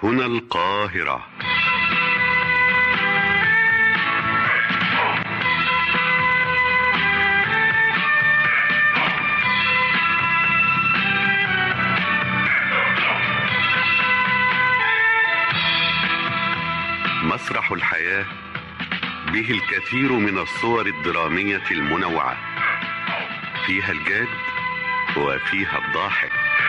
هنا القاهرة. مسرح الحياة به الكثير من الصور الدرامية المنوعة، فيها الجاد وفيها الضاحك.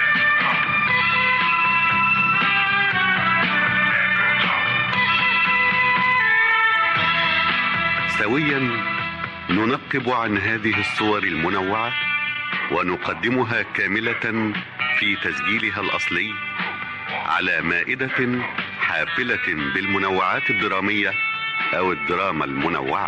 سويا ننقب عن هذه الصور المنوعة ونقدمها كاملة في تسجيلها الأصلي على مائدة حافلة بالمنوعات الدرامية أو الدراما المنوعة.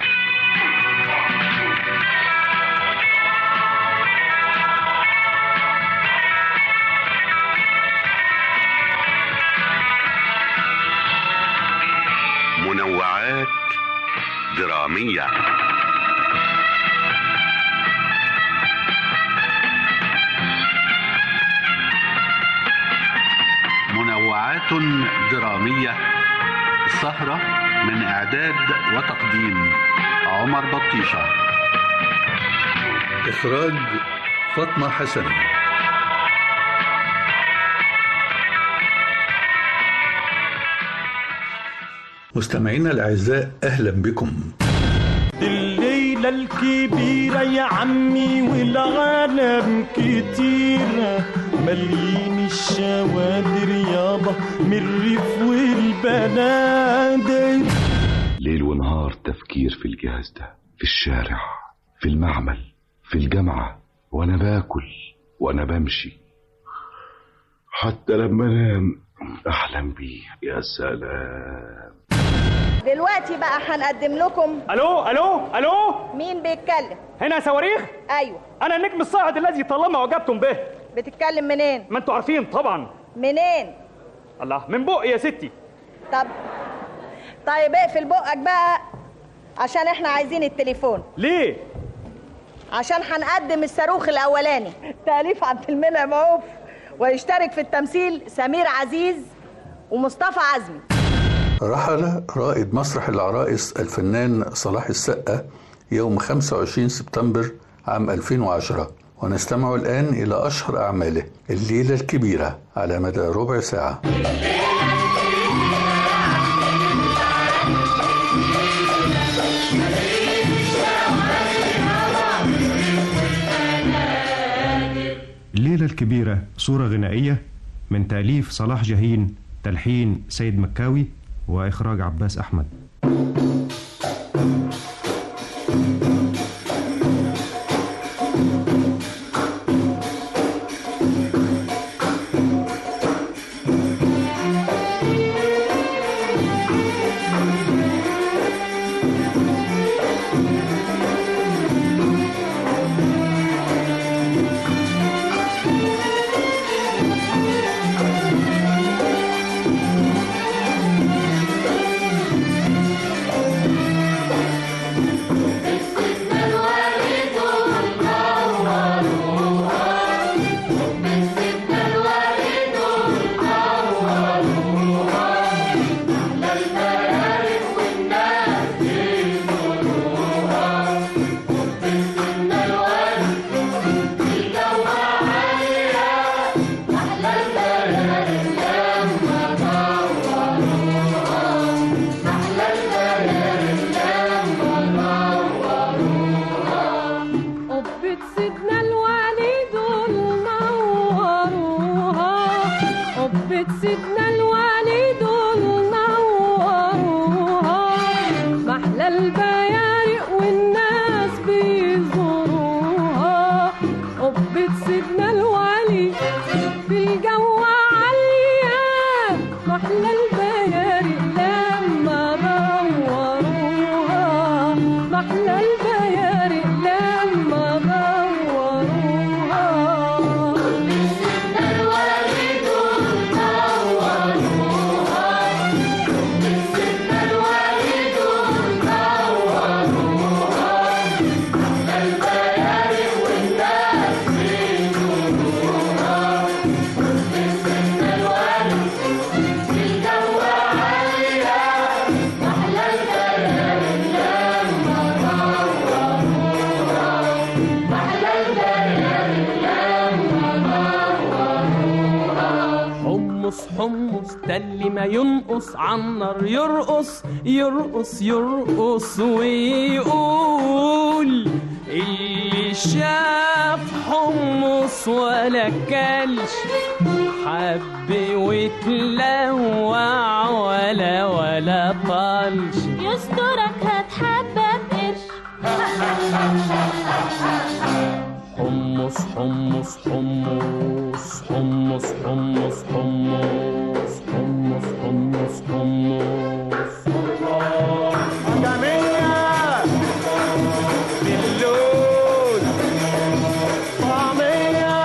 منوعات درامية. منوعات درامية، السهرة من إعداد وتقديم عمر بطيشة، إخراج فاطمة حسن. مستمعينا الأعزاء، أهلا بكم. الليلة الكبيرة يا عمي والغنم كتيرة، مليين الشوادر يابا من الريف والبنادق. ليل ونهار تفكير في الجهاز ده، في الشارع، في المعمل، في الجامعة، وانا باكل وانا بمشي، حتى لما انام احلم بيه. يا سلام. دلوقتي بقى هنقدم لكم. الو الو الو، مين بيتكلم؟ هنا صواريخ. ايوه انا النجم الصاعد الذي طالما وجبتم به. بتتكلم منين؟ ما انتوا عارفين طبعا. منين؟ الله، من بقي يا ستي. طيب اقفل بقك بقى عشان احنا عايزين التليفون. ليه؟ عشان هنقدم الصاروخ الاولاني، تأليف عبد المنعم عوف، ويشترك في التمثيل سمير عزيز ومصطفى عزمي. رحل رائد مسرح العرائس الفنان صلاح السقا يوم 25 سبتمبر عام 2010، ونستمع الآن إلى أشهر أعماله: الليلة الكبيرة على مدى ربع ساعة. الليلة الكبيرة صورة غنائية من تأليف صلاح جاهين، تلحين سيد مكاوي، وإخراج عباس أحمد. ده اللي ما ينقص عالنار يرقص يرقص يرقص ويقول اللي شاف حمص ولا كلش حب وتلوع ولا طلش يسترك هتحبب قرش حمص حمص حمص حمص حمص حمص حمص حمص حمص جميع باللون طعمية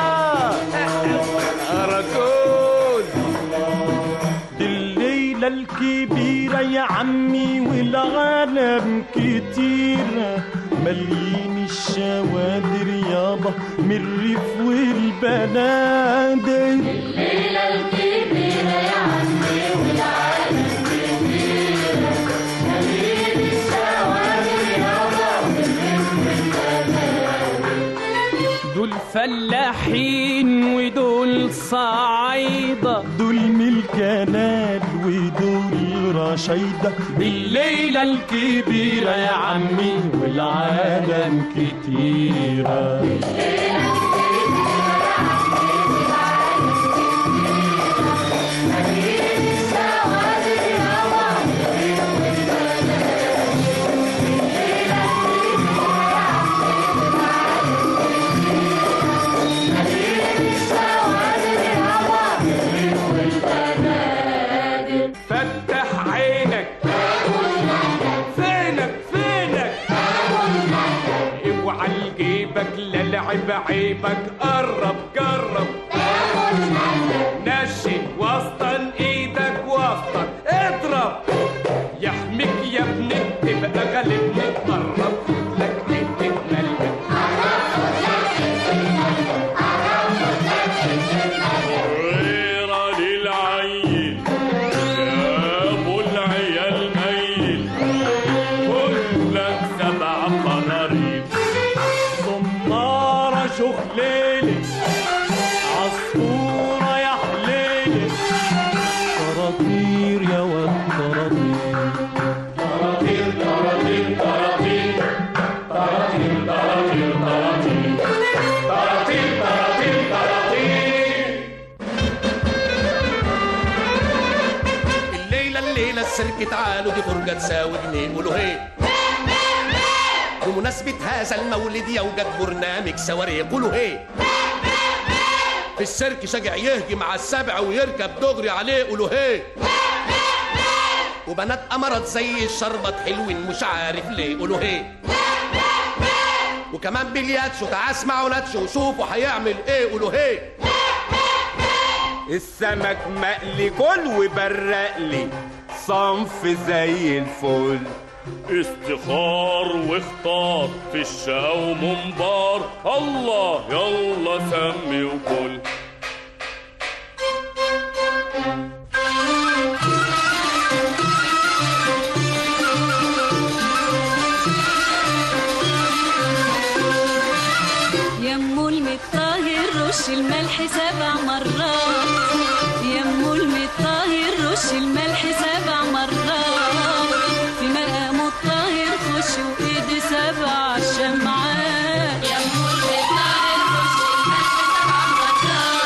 أراكون دي الليلة الكبيرة يا عمي والعالم كتيرة مليين الشوادر يابا من الريف والبنادر الليلة الكبيرة يا عمي والعالم كبيرة مليين الشوادر يابا من الريف والبنادر دول فلاحين ودول صعايدة دول ملكانات ودول رشايدة بالليلة الكبيرة يا عمي والعالم كتيرة عيبك قرب جرب نشن وسطن ايدك وسطن اضرب يحميك يا ابني تبقى غالبني قرب لك حته ملبن غيرة للعيل جابوا العيال ميل كلك 7 قنارير شخليلي عصفورة يا حليلي طراطير يا واد طراطير طراطير طراطير طراطير طراطير طراطير طراطير طراطير طراطير الليلة السلك تعالوا دي فرجة تساوي جنيه قولوا هي بمناسبة هذا المولد يوجد برنامج سواري قولوا هي في السيرك شجع يهجم على السبع ويركب دغري عليه قولوا هي وبنات أمرت زي الشربط حلوين مش عارف ليه قولوا هي وكمان بلياتشو تعال اسمعوا ناتشو وشوفوا هيعمل ايه قولوا هي السمك مقلي كل وبرقلي صنف زي الفل استخار واختار في الشقا ومنبار الله يلا سمي وكل يمو المطاهر رش الملح 7 مرات يمو المطاهر رش الملح 7 مرات في مقام الطاهر خش وايدي 7 شمعات يمو المطاهر رش الملح 7 مرات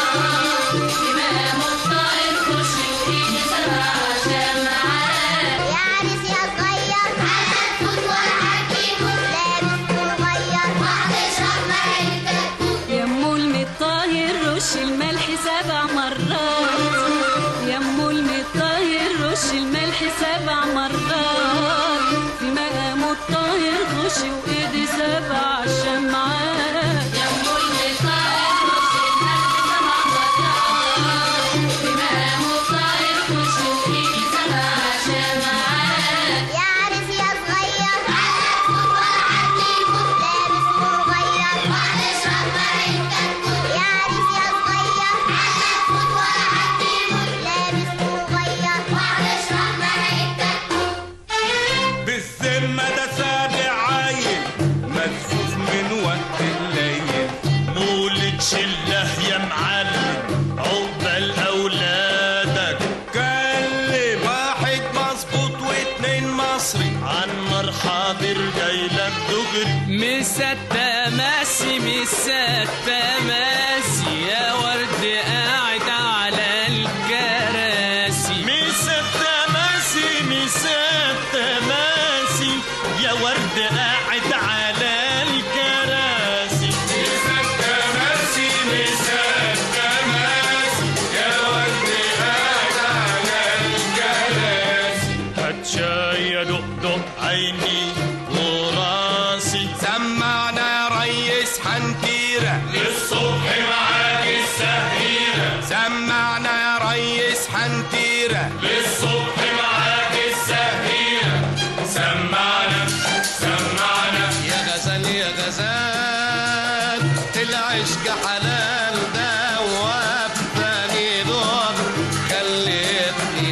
مسات ماسي مسات ماسي يا ورد قاعد على الكراسي مسات ماسي مسات ماسي يا ورد قاعد على الكراسي مسات ماسي مسات ماسي يا ورد قاعد على الكراسي هات شاي يا دق عيني وراسي سمعنا يا ريس حنتيرة للصبح معاك السهيرة سمعنا يا ريس حنتيرة للصبح معاك السهيرة سمعنا سمعنا يا غزال يا غزال العشق حلال دوبتني دور خليتني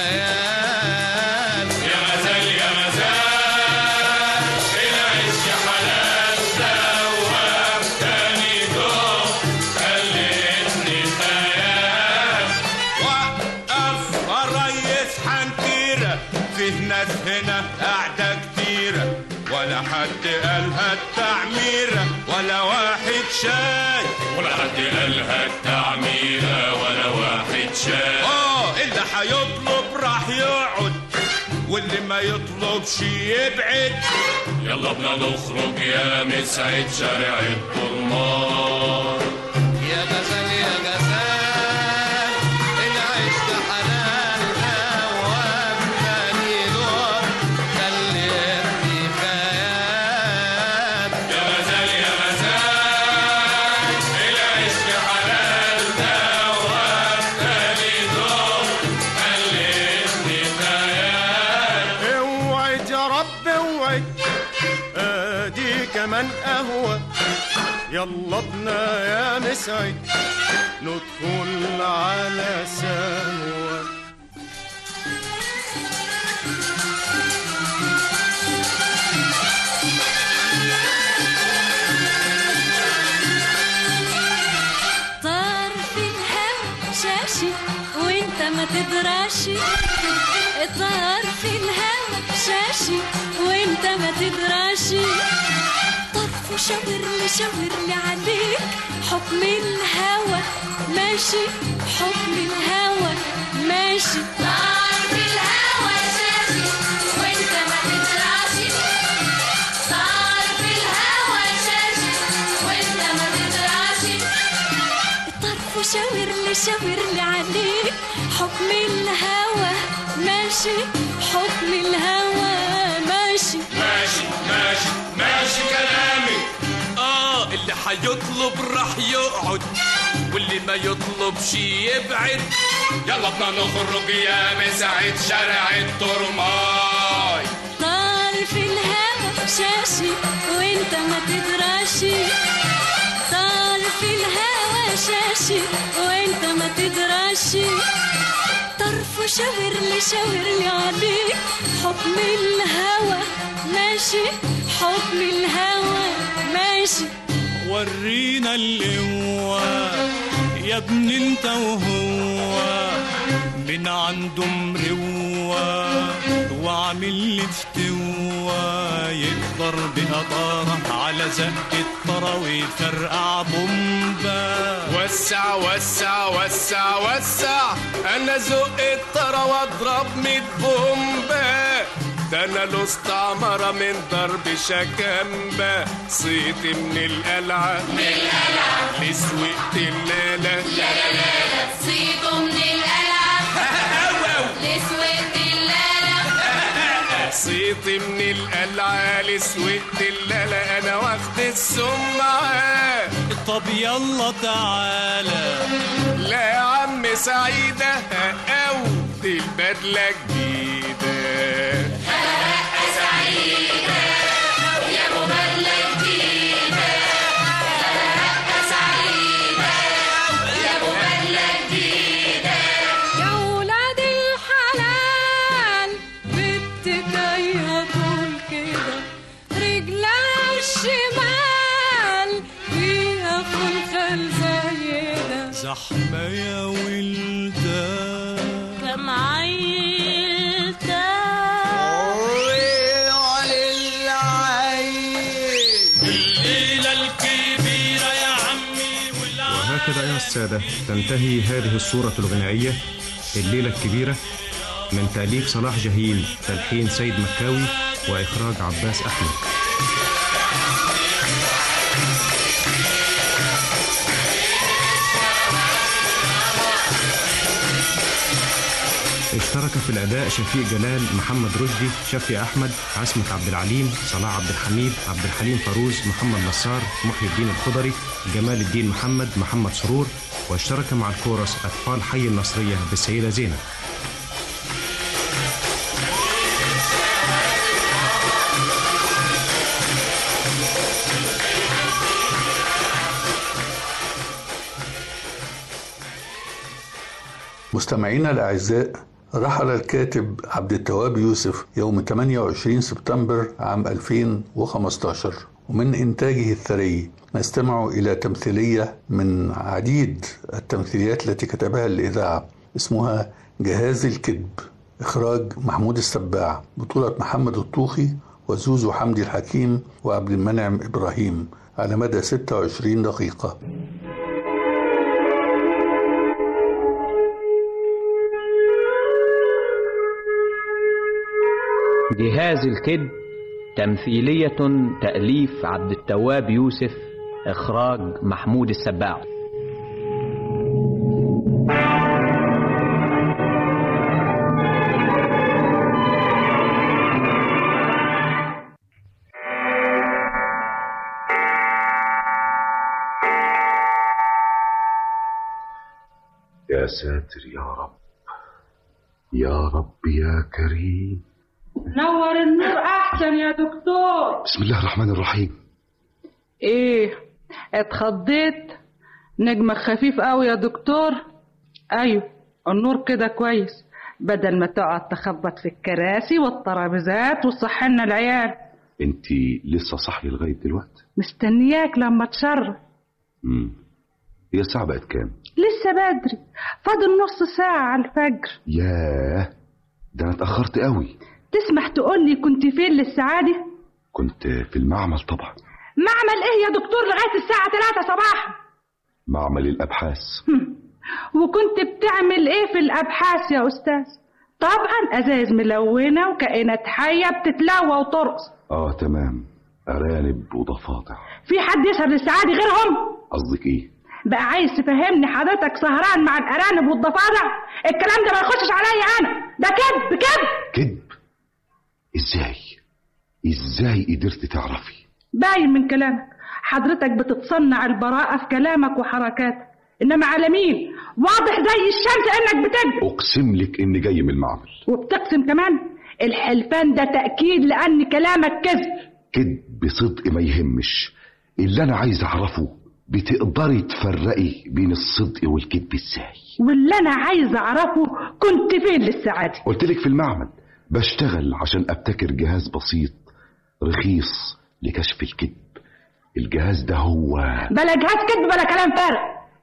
خيال يا غزال يا غزال العشق حلال دوبتني دور خليتني خيال وقف يا ريس حنتيرة فيه ناس هنا قاعدة كتيرة ولا حد قالها التعميرة ولا واحد شاي ولا حد قالها التعميرة ولا واحد شاي اللي هيطلب راح يقعد واللي ما يطلبش يبعد يلا بنا نخرج يا مسعد شارع الطرمان يا غزال يا غزال العشق حلال دوبتني دور خليتني خيال يا غزال يا غزال العشق حلال دوبتني دور خليتني خيال اوعد يا رب اوعد ادي كمان قهوة يلا بنا يا مسعد ندخل على سهوة طار في الهوا شاشي وانت ما تدراشي طار في الهوا شاشي وانت ما تدراشي طرف شاور لي عليك حكم الهوى ماشي حكم الهوى ماشي طار في الهوا شاشي وانت ما تدراشي طار في الهوا شاشي وانت ما تدراشي الطرف شاور لي عليك حكم الهوى ماشي حكم الهوى ماشي ماشي ماشي ماشي كلامي اللي هيطلب راح يقعد واللي ما يطلبش يبعد يلا بنا نخرج يا مسعد شارع الطرماي طار في الهوا شاشي وانت ما تدراشي طار في الهوا شاشي وانت ما تدراشي طرف شاور لي عليك حكم الهوى ماشي حكم الهوى ماشي ورينا القوة يا ابني انت وهو من عنده مروة وعامل لي فتوة يقدر بقطارة على زق الطرا ويفرقع بومبا وسع وسع وسع وسع انا زق الطرا واضرب 100 بومبا ده انا له استعمرة من ضرب شكامبا صيت من القلعة لسوقت اللالة صيته من القلعة لسوقت اللالة صيت من القلعة لسوقت اللالة انا واخد السمعة طب يلا تعالى لا يا عم سعيدة او دي البدلة جديدة سعيدة يا ابو بدلة جديدة سعيدة يا ابو بدلة جديدة يا ولاد الحلال بنتك جاية طول كده رجلها الشمال فيها خلخال زينا زحمة يا ولدان كم عيلتك السادة، تنتهي هذه الصورة الغنائية الليلة الكبيرة من تأليف صلاح جاهين، تلحين سيد مكاوي، وإخراج عباس أحمد. اشترك في الأداء شفيق جلال، محمد رشدي، شفيق أحمد، عصمت عبد العليم، صلاح عبد الحميد، عبد الحليم فاروز، محمد نصار، محي الدين الخضري، جمال الدين محمد، محمد سرور. واشترك مع الكورس أطفال حي النصرية بالسيدة زينب. مستمعينا الأعزاء، رحل الكاتب عبد التواب يوسف يوم 28 سبتمبر عام 2015، ومن إنتاجه الثري نستمع إلى تمثيلية من عديد التمثيليات التي كتبها للإذاعة اسمها جهاز الكذب، إخراج محمود السباع، بطولة محمد الطوخي وزوزو حمدي الحكيم وعبد المنعم إبراهيم، على مدى 26 دقيقة. جهاز الكذب، تمثيلية تأليف عبد التواب يوسف، إخراج محمود السباع. يا ساتر يا رب، يا رب يا كريم. نور النور احسن يا دكتور. بسم الله الرحمن الرحيم. ايه اتخضيت؟ نجمك خفيف قوي يا دكتور. ايوه النور كده كويس، بدل ما تقعد تخبط في الكراسي والترابيزات وتصحينا العيال. انتي لسه صاحيه لغايه دلوقتي؟ مستنياك لما تشرف. هي الساعه بقت كام؟ لسه بدري، فاضل نص ساعه على الفجر. ياه، ده انا اتاخرت قوي. تسمح تقولي كنت فين للساعة دي؟ كنت في المعمل طبعا. معمل ايه يا دكتور لغاية الساعة 3 صباحا؟ معمل الأبحاث. وكنت بتعمل ايه في الأبحاث يا أستاذ؟ طبعا أزايز ملونة وكائنات حية بتتلوى وترقص. تمام، أرانب وضفادع. في حد يسهر للساعة دي غيرهم؟ قصدك ايه؟ بقى عايز تفهمني حضرتك سهران مع الأرانب والضفادع؟ الكلام ده ما يخشش عليا أنا، ده كذب كذب كذب. ازاي قدرت تعرفي؟ باين من كلامك، حضرتك بتتصنع البراءة في كلامك وحركاتك، انما على مين؟ واضح زي الشمس انك بتكذب. اقسم لك اني جاي من المعمل. وبتقسم كمان؟ الحلفان ده تأكيد لان كلامك كذب. كذب بصدق ما يهمش، اللي انا عايز اعرفه بتقدري تفرقي بين الصدق والكذب ازاي؟ واللي انا عايز اعرفه كنت فين للساعة دي؟ قلتلك في المعمل، بشتغل عشان ابتكر جهاز بسيط رخيص لكشف الكذب. الجهاز ده هو بلا جهاز كذب بلا كلام فارغ.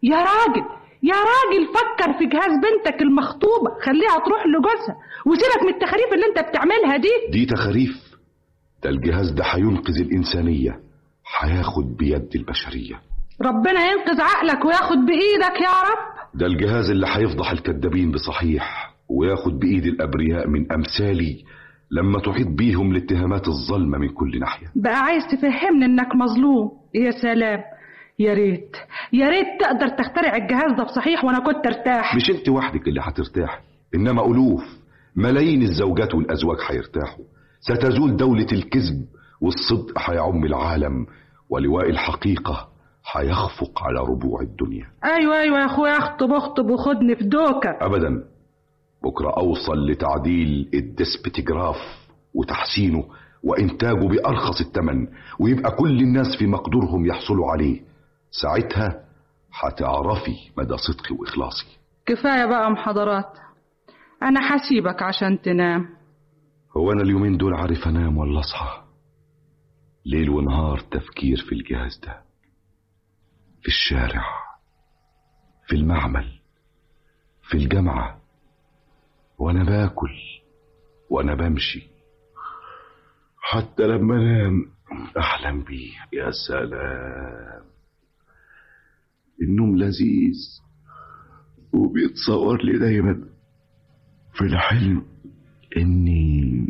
يا راجل فكر في جهاز بنتك المخطوبة، خليها تروح لجوزها وسيبك من التخاريف اللي انت بتعملها دي تخاريف؟ ده الجهاز ده هينقذ الإنسانية، هياخد بيد البشرية. ربنا ينقذ عقلك وياخد بإيدك يا رب. ده الجهاز اللي هيفضح الكذابين بصحيح وياخد بإيد الأبرياء من أمثالي لما تحيط بيهم الاتهامات الظلمة من كل ناحية. بقى عايز تفهمني انك مظلوم؟ يا سلام، يا ريت تقدر تخترع الجهاز ده بصحيح وانا كنت ارتاح. مش انت وحدك اللي هترتاح، انما الوف ملايين الزوجات والازواج هيرتاحوا. ستزول دولة الكذب والصدق هيعم العالم، ولواء الحقيقة هيخفق على ربوع الدنيا. ايوه يا اخويا، اخطب وخدني في دوكة. ابدا، بكرة اوصل لتعديل الديسبتيجراف وتحسينه وانتاجه بارخص الثمن، ويبقى كل الناس في مقدورهم يحصلوا عليه. ساعتها هتعرفي مدى صدقي واخلاصي. كفاية بقى محاضرات، انا حسيبك عشان تنام. هو انا اليومين دول عارف انام ولا اصحى؟ ليل ونهار تفكير في الجهاز ده، في الشارع، في المعمل، في الجامعة، وانا باكل وانا بمشي، حتى لما انام احلم بيه. يا سلام، النوم لذيذ وبيتصور لي دايما في الحلم إني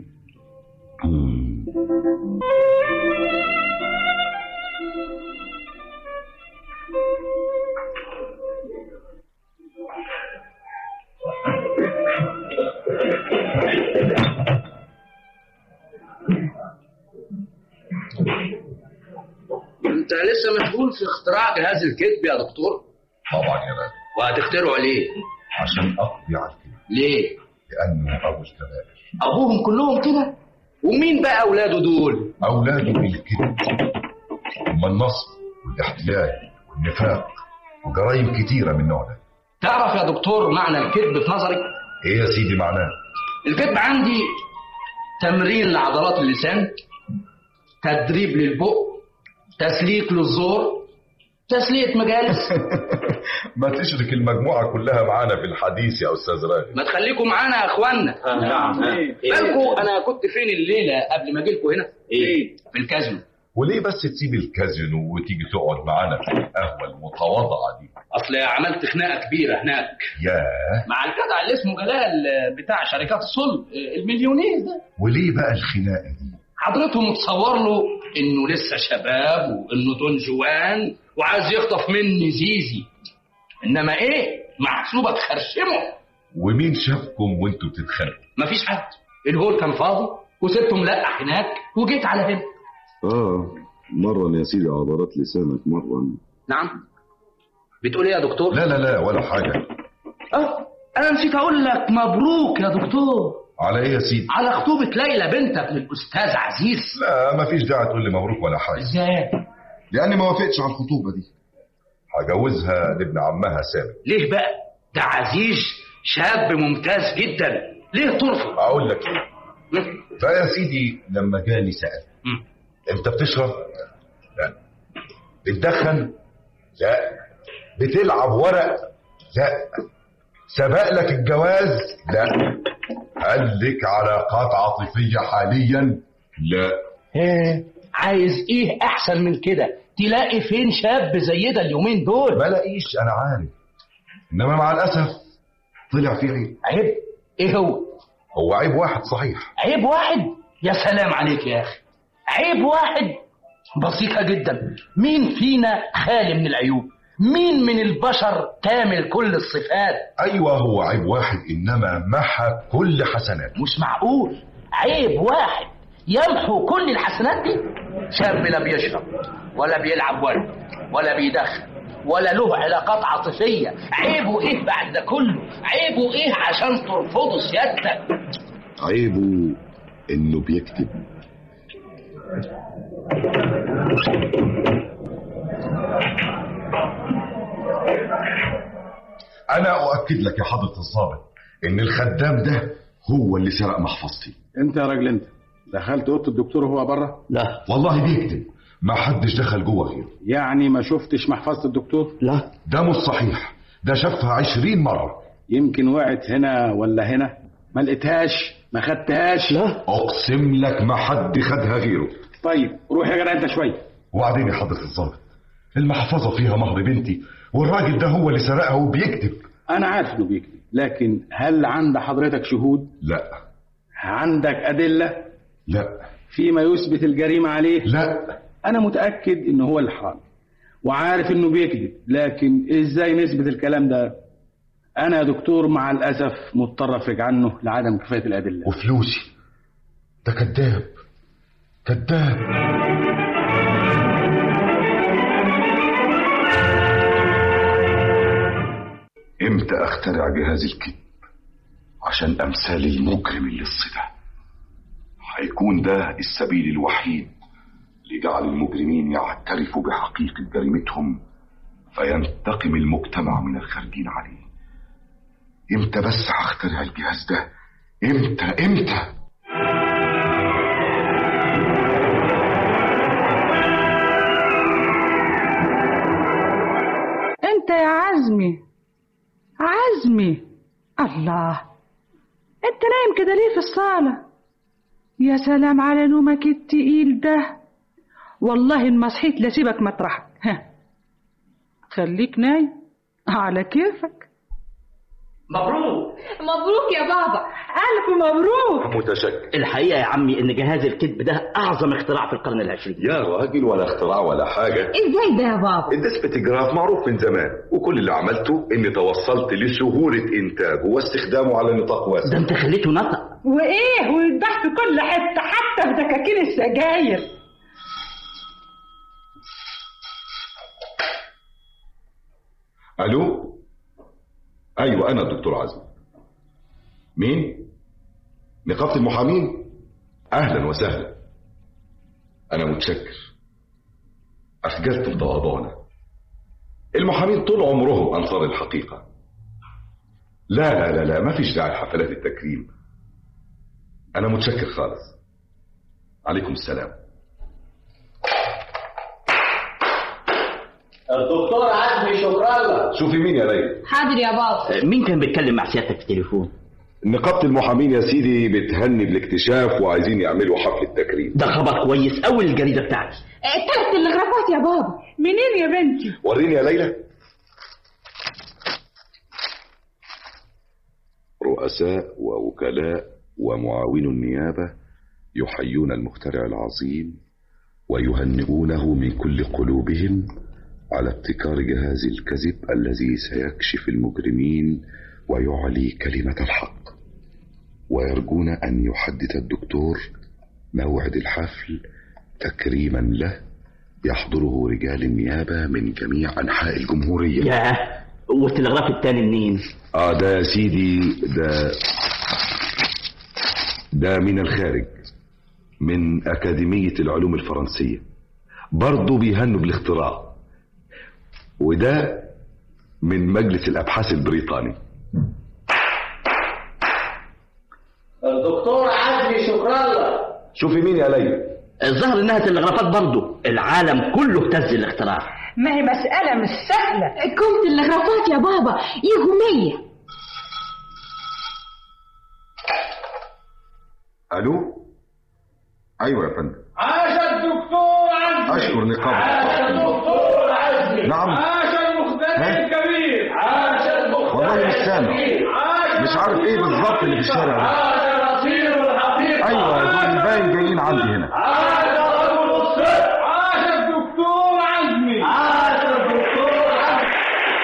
انت لسه مشغول في اختراع جهاز الكذب يا دكتور؟ طبعا يا غالي. وهتخترعه ليه؟ عشان اقضي على الكذب. ليه؟ لانه ابو الكبائر. ابوهم كلهم كده؟ ومين بقى اولاده دول؟ اولاده الكذب، هم النصب والاحتيال والنفاق وجرائم كتيره من النوع ده. تعرف يا دكتور معنى الكذب في نظرك؟ ايه يا سيدي معناه؟ الكذب عندي تمرين لعضلات اللسان، تدريب للبق، تسليك للزور، تسلية مجالس. ما تشرك المجموعة كلها معانا في الحديث يا أستاذ راغب. ما تخليكم معانا يا أخوانا. نعم. بالكم أنا كنت فين الليلة قبل ما أجيلكم هنا؟ في الكازينو. وليه بس تسيب الكازينو وتيجي تقعد معانا في القهوة المتواضعة دي؟ أصل عملت خناقة كبيرة هناك. ياه. مع الجدع اللي اسمه جلال بتاع شركات الصلب المليونير ده. وليه بقى الخناقة دي؟ حضرتهم متصور له إنه لسه شباب وإنه دون جوان وعايز يخطف مني زيزي، إنما إيه؟ محسوبة تخرشمه. ومين شافكم وانتوا بتتخانقوا؟ مفيش حد، الهول كان فاضي وسبته ملقح هناك وجيت على هنا. مرن يا سيدي عضلات لسانك مرن. نعم. بتقول ايه يا دكتور؟ لا ولا حاجة. انا نسيت اقول لك مبروك يا دكتور. على ايه يا سيدي؟ على خطوبة ليلى بنتك للأستاذ عزيز. لا مفيش داعي تقول لي مبروك ولا حاجة. ازاي؟ لأني ما وافقتش على الخطوبة دي. هجوزها لابن عمها سامي. ليه بقى؟ ده عزيز شاب ممتاز جدا، ليه ترفض؟ أقول لك ايه؟ فيا سيدي لما جاني سأل انت بتشرب؟ لا. بتدخن؟ لا. بتلعب ورق؟ لا. سبق لك الجواز؟ لا. هل لك علاقات عاطفية حاليا؟ لا. عايز ايه احسن من كده؟ تلاقي فين شاب زي ده اليومين دول؟ ما لاقيش، انا عارف، انما مع الاسف طلع فيه عيب. عيب؟ ايه هو؟ هو عيب واحد صحيح. عيب واحد؟ يا سلام عليك يا اخي، عيب واحد؟ بسيطة جدا. مين فينا خالي من العيوب؟ مين من البشر كامل كل الصفات؟ ايوه هو عيب واحد، انما محى كل حسنات. مش معقول عيب واحد يمحو كل الحسنات دي؟ شاب لا بيشرب ولا بيلعب ورق ولا بيدخن ولا له علاقات عاطفية، عيبه ايه بعد ده كله؟ عيبه ايه عشان ترفضه سيادتك؟ عيبه انه بيكتب. انا اؤكد لك يا حضرة الضابط ان الخدام ده هو اللي سرق محفظتي. انت يا راجل انت دخلت اوضه الدكتور وهو بره؟ لا والله بيكذب، ما حدش دخل جوه غيره. يعني ما شفتش محفظه الدكتور؟ لا ده مش صحيح، ده شافها 20 مرة. يمكن وقعت هنا ولا هنا، ما لقيتهاش، ما خدتهاش. لا اقسم لك ما حد خدها غيره. طيب روح يا جدع انت شويه. وبعدين يا حضرة الضابط المحفظة فيها مهر بنتي والراجل ده هو اللي سرقها وبيكذب. انا عارف انه بيكذب، لكن هل عند حضرتك شهود؟ لا. عندك ادله؟ لا. فيما يثبت الجريمه عليه؟ لا. انا متاكد ان هو الحرامي وعارف انه بيكذب، لكن ازاي نثبت الكلام ده؟ انا يا دكتور مع الاسف مضطر افرج عنه لعدم كفايه الادله. وفلوسي ده كذاب كذاب. امتى اخترع جهاز الكذب عشان امثال المجرم اللي الصدى؟ هيكون ده السبيل الوحيد لجعل المجرمين يعترفوا بحقيقة جريمتهم فينتقم المجتمع من الخارجين عليه. امتى بس هخترع الجهاز ده؟ امتى؟ انت يا عزمي الله، انت نايم كده ليه في الصالة؟ يا سلام على نومك التقيل ده، والله ان ما صحيت لسيبك مطرحك. خليك نايم على كيفك. مبروك مبروك يا بابا، ألف مبروك. متشكر. الحقيقة يا عمي إن جهاز الكذب ده أعظم اختراع في القرن العشرين. يا راجل ولا اختراع ولا حاجة. إزاي ده يا بابا؟ الديسبتجراف معروف من زمان، وكل اللي عملته إني توصلت لسهولة إنتاجه واستخدامه على نطاق واسع. ده أنت خليته نطق. وإيه، ويتباع في كل حتة حتى في دكاكين السجاير. ألو؟ أيوة أنا الدكتور عزمي. مين؟ نقابة المحامين؟ أهلا وسهلا. أنا متشكر. أخجلت بتواضعنا. المحامين طول عمرهم أنصار الحقيقة. لا لا لا لا، ما فيش داعي لحفلات التكريم. أنا متشكر خالص. عليكم السلام. الدكتور عزمي شكرا لك. شوفي مين يا ليلى. حاضر يا بابا. مين كان بيتكلم مع سيادتك في التليفون؟ نقابة المحامين يا سيدي بتهني بالاكتشاف وعايزين يعملوا حفلة تكريم. ده خبر كويس أوي الجريدة بتاعتي. 3 تلغرافات يا بابا. منين يا بنتي؟ وريني يا ليلى. رؤساء ووكلاء ومعاون النيابة يحيون المخترع العظيم ويهنئونه من كل قلوبهم على ابتكار جهاز الكذب الذي سيكشف المجرمين ويعلي كلمة الحق، ويرجون أن يحدد الدكتور موعد الحفل تكريما له يحضره رجال النيابة من جميع أنحاء الجمهورية. ياه، والتلغراف التاني منين؟ ده يا سيدي ده من الخارج، من أكاديمية العلوم الفرنسية، برضو بيهنوا بالاختراع، وده من مجلس الأبحاث البريطاني. الدكتور عزمي شكرا لك. شوفي مين يا ليلى. الظاهر انها تلغرافات برضو، العالم كله اهتز الاختراع. ما هي مسألة مش سهلة. كنت تلغرافات يا بابا يجوا 100. ألو؟ أيوة يا فندم. عاش الدكتور عزمي. أشكر نقابة. عاش الدكتور عزمي. نعم. عاش المخترع الكبير. عاش المخترع. والله مش سامع، مش عارف إيه بالظبط اللي في الشارع ده. عاش نصير الحقيقة. أيوة دول باين جايين عندي هنا. عاش رجل الصدق. عاش الدكتور عزمي. عاش الدكتور عزمي.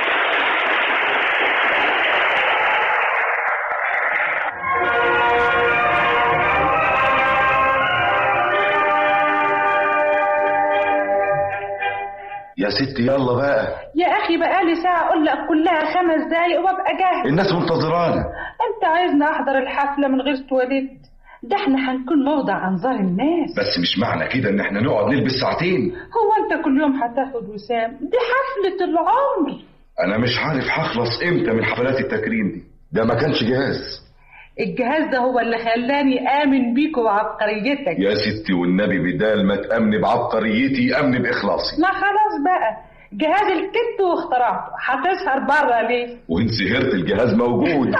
يا ستي يلا بقى. يا أخي بقالي ساعة أقول لك كلها 5 دقايق وأبقى جاهز. الناس منتظرانا. أنت عايزني أحضر الحفلة من غير تواليت؟ ده احنا هنكون موضع أنظار الناس. بس مش معنى كده إن احنا نقعد نلبس ساعتين. هو أنت كل يوم هتاخد وسام؟ دي حفلة العمر. أنا مش عارف هخلص إمتى من حفلات التكريم دي. ده ما كانش جهاز. الجهاز ده هو اللي خلاني آمن بيك وبعبقريتك. يا ستي والنبي بدال ما تأمني بعبقريتي أمني بإخلاصي. ما خلاص بقى، جهاز الكت واخترعته، هتسهر بره ليه؟ وإن سهرت الجهاز موجود.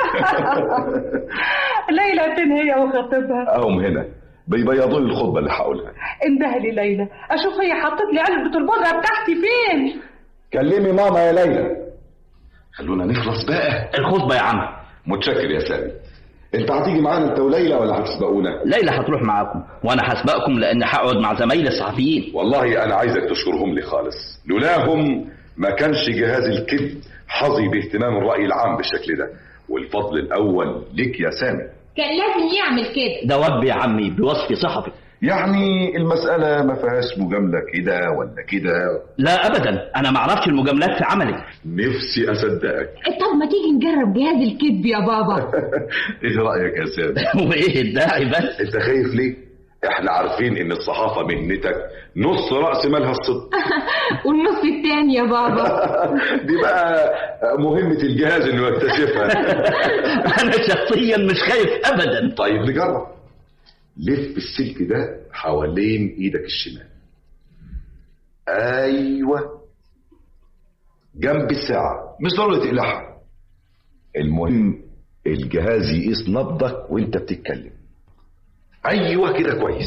ليلى فين هي وخطيبها؟ أهم هنا بيبيضوا لي الخطبة اللي هقولها. انده لي ليلى أشوف هي حطت لي علبة البودرة بتاعتي فين. كلمي ماما يا ليلى. خلونا نخلص بقى. الخطبة يا عم. متشكر يا سامي. انت هتيجي معانا انت وليلى ولا هتسبقونا؟ ليلى هتروح معاكم وانا هسبقكم لان هقعد مع زمايلي الصحفيين. والله انا عايزك تشكرهم لي خالص، لولاهم ما كانش جهاز الكذب حظي باهتمام الرأي العام بالشكل ده، والفضل الاول ليك يا سامي. كان لازم يعمل كده. ده وب يا عمي بوصفي صحفي. يعني المسألة ما فيهاش مجاملة كده ولا كده؟ لا ابدا، انا ما اعرفش المجاملات في عملي. نفسي اصدقك. طب ما تيجي نجرب جهاز الكذب يا بابا. ايه رأيك يا سامي؟ وايه الداعي بس؟ انت خايف ليه؟ احنا عارفين ان الصحافة مهنتك نص رأس مالها الصدق. والنص التاني يا بابا. دي بقى مهمة الجهاز انه يكتشفها. انا شخصيا مش خايف ابدا. طيب نجرب. لف السلك ده حوالين ايدك الشمال. ايوه جنب الساعة، مش ضروري تقلعها، المهم الجهاز يقيس نبضك وانت بتتكلم. ايوه كده كويس.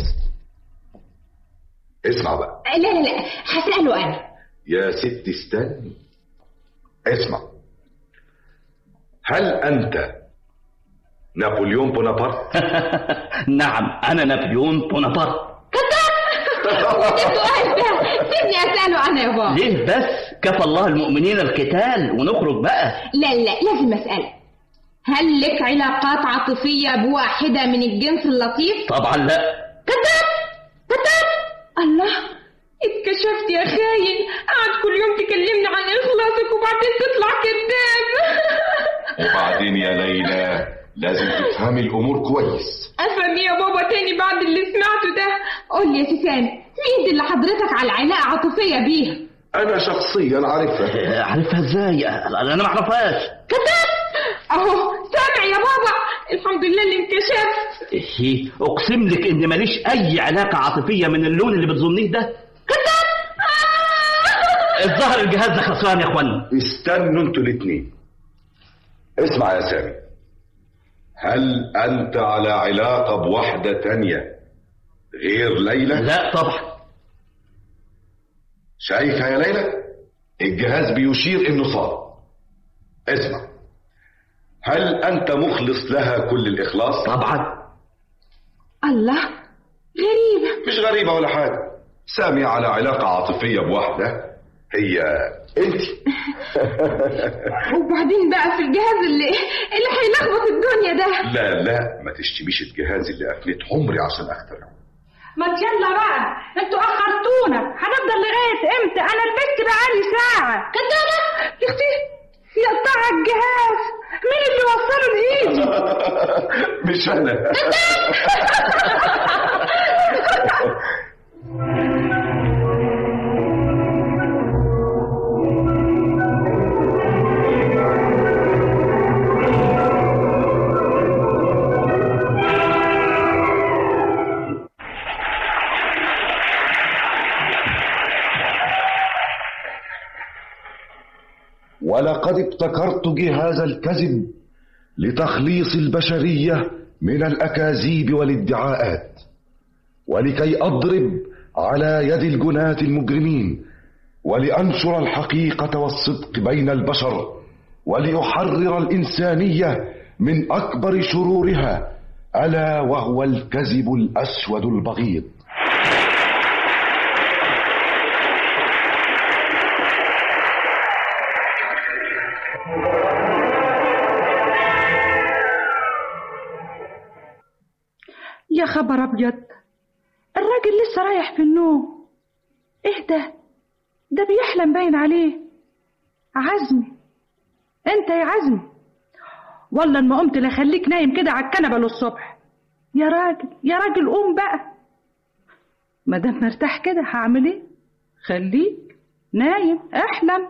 اسمع بقى. لا هسأله انا. يا ست استني. اسمع. هل أنت نابليون بونابرت؟ نعم أنا نابليون بونابرت. السؤال ده سيبني أسأله أنا يا بابا. ليه بس؟ كفى الله المؤمنين القتال ونخرج بقى. لا لازم أسألك، هل لك علاقات عاطفية بواحدة من الجنس اللطيف؟ طبعا لا. كذاب. الله، اتكشفت يا خاين. قعد كل يوم تكلمني عن إخلاصك وبعدين تطلع كذاب. وبعدين يا ليلى لازم تفهمي الأمور كويس. أفهم يا بابا تاني بعد اللي سمعته ده؟ قول لي يا سيسان، مين دي اللي حضرتك على علاقة عاطفية بيها؟ أنا شخصيا عارفها. عارفها ازاي؟ أنا ما أعرفهاش. كذاب. أهو سامع يا بابا، الحمد لله اللي انكشفت. أقسم لك إن ماليش أي علاقة عاطفية من اللون اللي بتظنيه ده. كذاب. الظاهر الجهاز ده خسران يا اخوانا. استنوا انتوا الاتنين. اسمع يا سامي، هل أنت على علاقة بواحدة تانية غير ليلى؟ لا طبعا. شايفها يا ليلى؟ الجهاز بيشير إنه صار. اسمع، هل أنت مخلص لها كل الإخلاص؟ طبعا. الله، غريبة. مش غريبة ولا حاجة. سامي على علاقة عاطفية بواحدة هي انت. وبعدين بقى في الجهاز اللي هيلخبط الدنيا ده. لا ما تشتميش الجهاز اللي أفنيت عمري عشان أخترعه. ما يلا بقى، انتوا اخرتونا، هنفضل لغايه امتى؟ انا لبست بقالي ساعه. كدابه يا اختي، يقطع الجهاز. مين اللي وصله لايدي؟ مش انا. ولقد ابتكرت جهاز الكذب لتخليص البشرية من الأكاذيب والادعاءات، ولكي أضرب على يد الجناة المجرمين، ولأنشر الحقيقة والصدق بين البشر، ولأحرر الإنسانية من أكبر شرورها، ألا وهو الكذب الأسود البغيض. يا خبر ابيض، الراجل لسه رايح في النوم. ايه ده بيحلم باين عليه. عزمي، انت يا عزمي، والله ان ما قمت لخليك نايم كده على الكنبه للصبح. يا راجل قوم بقى. ما دام مرتاح كده هعمل ايه؟ خليك نايم احلم.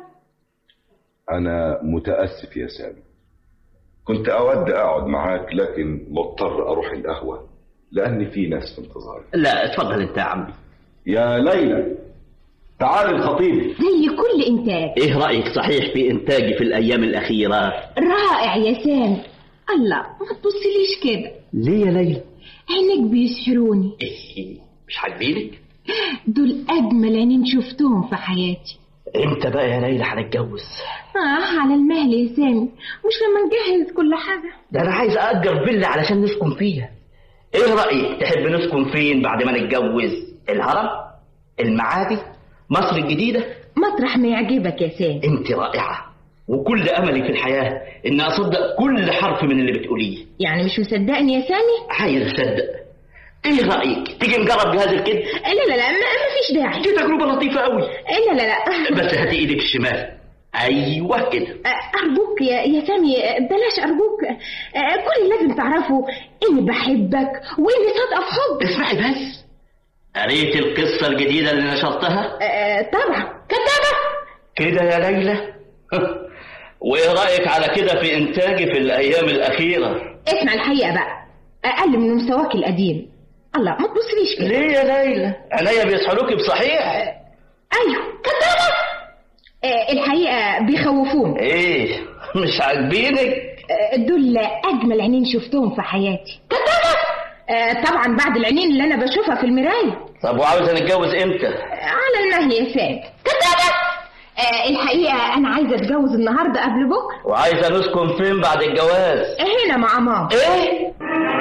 انا متاسف يا سامي، كنت اود اقعد معاك لكن مضطر اروح القهوه لأن في ناس في انتظاري. لا اتفضل انت يا عمي. يا ليلى تعال الخطيب. زي كل إنتاج. ايه رأيك صحيح في إنتاجي في الأيام الأخيرة؟ رائع يا سامي. الله، ما تبصليش كده. ليه يا ليلى؟ عينك بيسحروني. مش عاجبينك؟ دول أجمل عينين شفتهم في حياتي. امتى بقى يا ليلى هنتجوز؟ على المهل يا سامي، مش لما نجهز كل حاجة. ده أنا عايز أأجر فيلا علشان نسكن فيها. ايه رأيك تحب نسكن فين بعد ما نتجوز؟ الهرم؟ المعادي؟ مصر الجديدة؟ مطرح ما يعجبك يا سامي. انت رائعة، وكل املي في الحياة ان اصدق كل حرف من اللي بتقوليه. يعني مش مصدقني يا سامي؟ عايز اصدق. ايه رأيك تيجي نجرب جهاز الكذب؟ لا ما فيش داعي. دي تجربة لطيفة قوي. لا بس هاتي ايدك الشمال. ايوه كده. ارجوك يا سامي، بلاش ارجوك. كل اللي لازم تعرفه اني بحبك واني صادقه في حب. اسمعي بس، قريت القصه الجديده اللي نشرتها؟ طبعا. كدابه كده يا ليلى. وايه رايك على كده في انتاجي في الايام الاخيره؟ اسمع الحقيقه بقى، اقل من مستواك القديم. الله، ما تبصليش كده. ليه يا ليلى؟ عينيا بيسحلوكي بصحيح. ايوه كدابه. الحقيقة بيخوفون. ايه مش عاجبينك؟ دول اجمل عينين شفتهم في حياتي. كدابة. طبعا بعد العينين اللي انا بشوفها في المراية. طب وعاوزة نتجوز امتى؟ على المهل يا سامي. كدابة. الحقيقة أنا عايزة أتجوز النهاردة قبل بكرة. وعايزة نسكن فين بعد الجواز؟ هنا مع ماما. ايه؟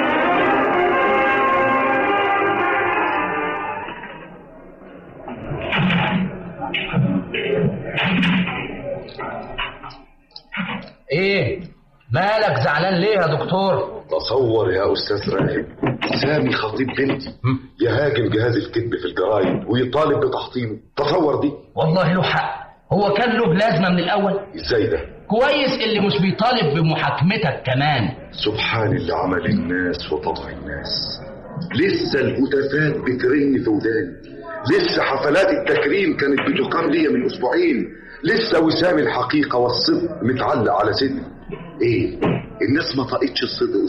ايه؟ مالك زعلان ليه يا دكتور؟ تصور يا استاذ راغب، سامي خطيب بنتي يهاجم جهاز الكذب في الجرايد ويطالب بتحطيمه. تصور دي. والله له حق، هو كان له لازمه من الاول؟ ازاي ده؟ كويس اللي مش بيطالب بمحاكمتك كمان. سبحان اللي عمل الناس وطبع الناس. لسه الهتافات بترن في وداني، لسه حفلات التكريم كانت بتقام ليا من اسبوعين، لسه وسام الحقيقه والصدق متعلق على صدري. ايه؟ الناس ما طاقتش الصدق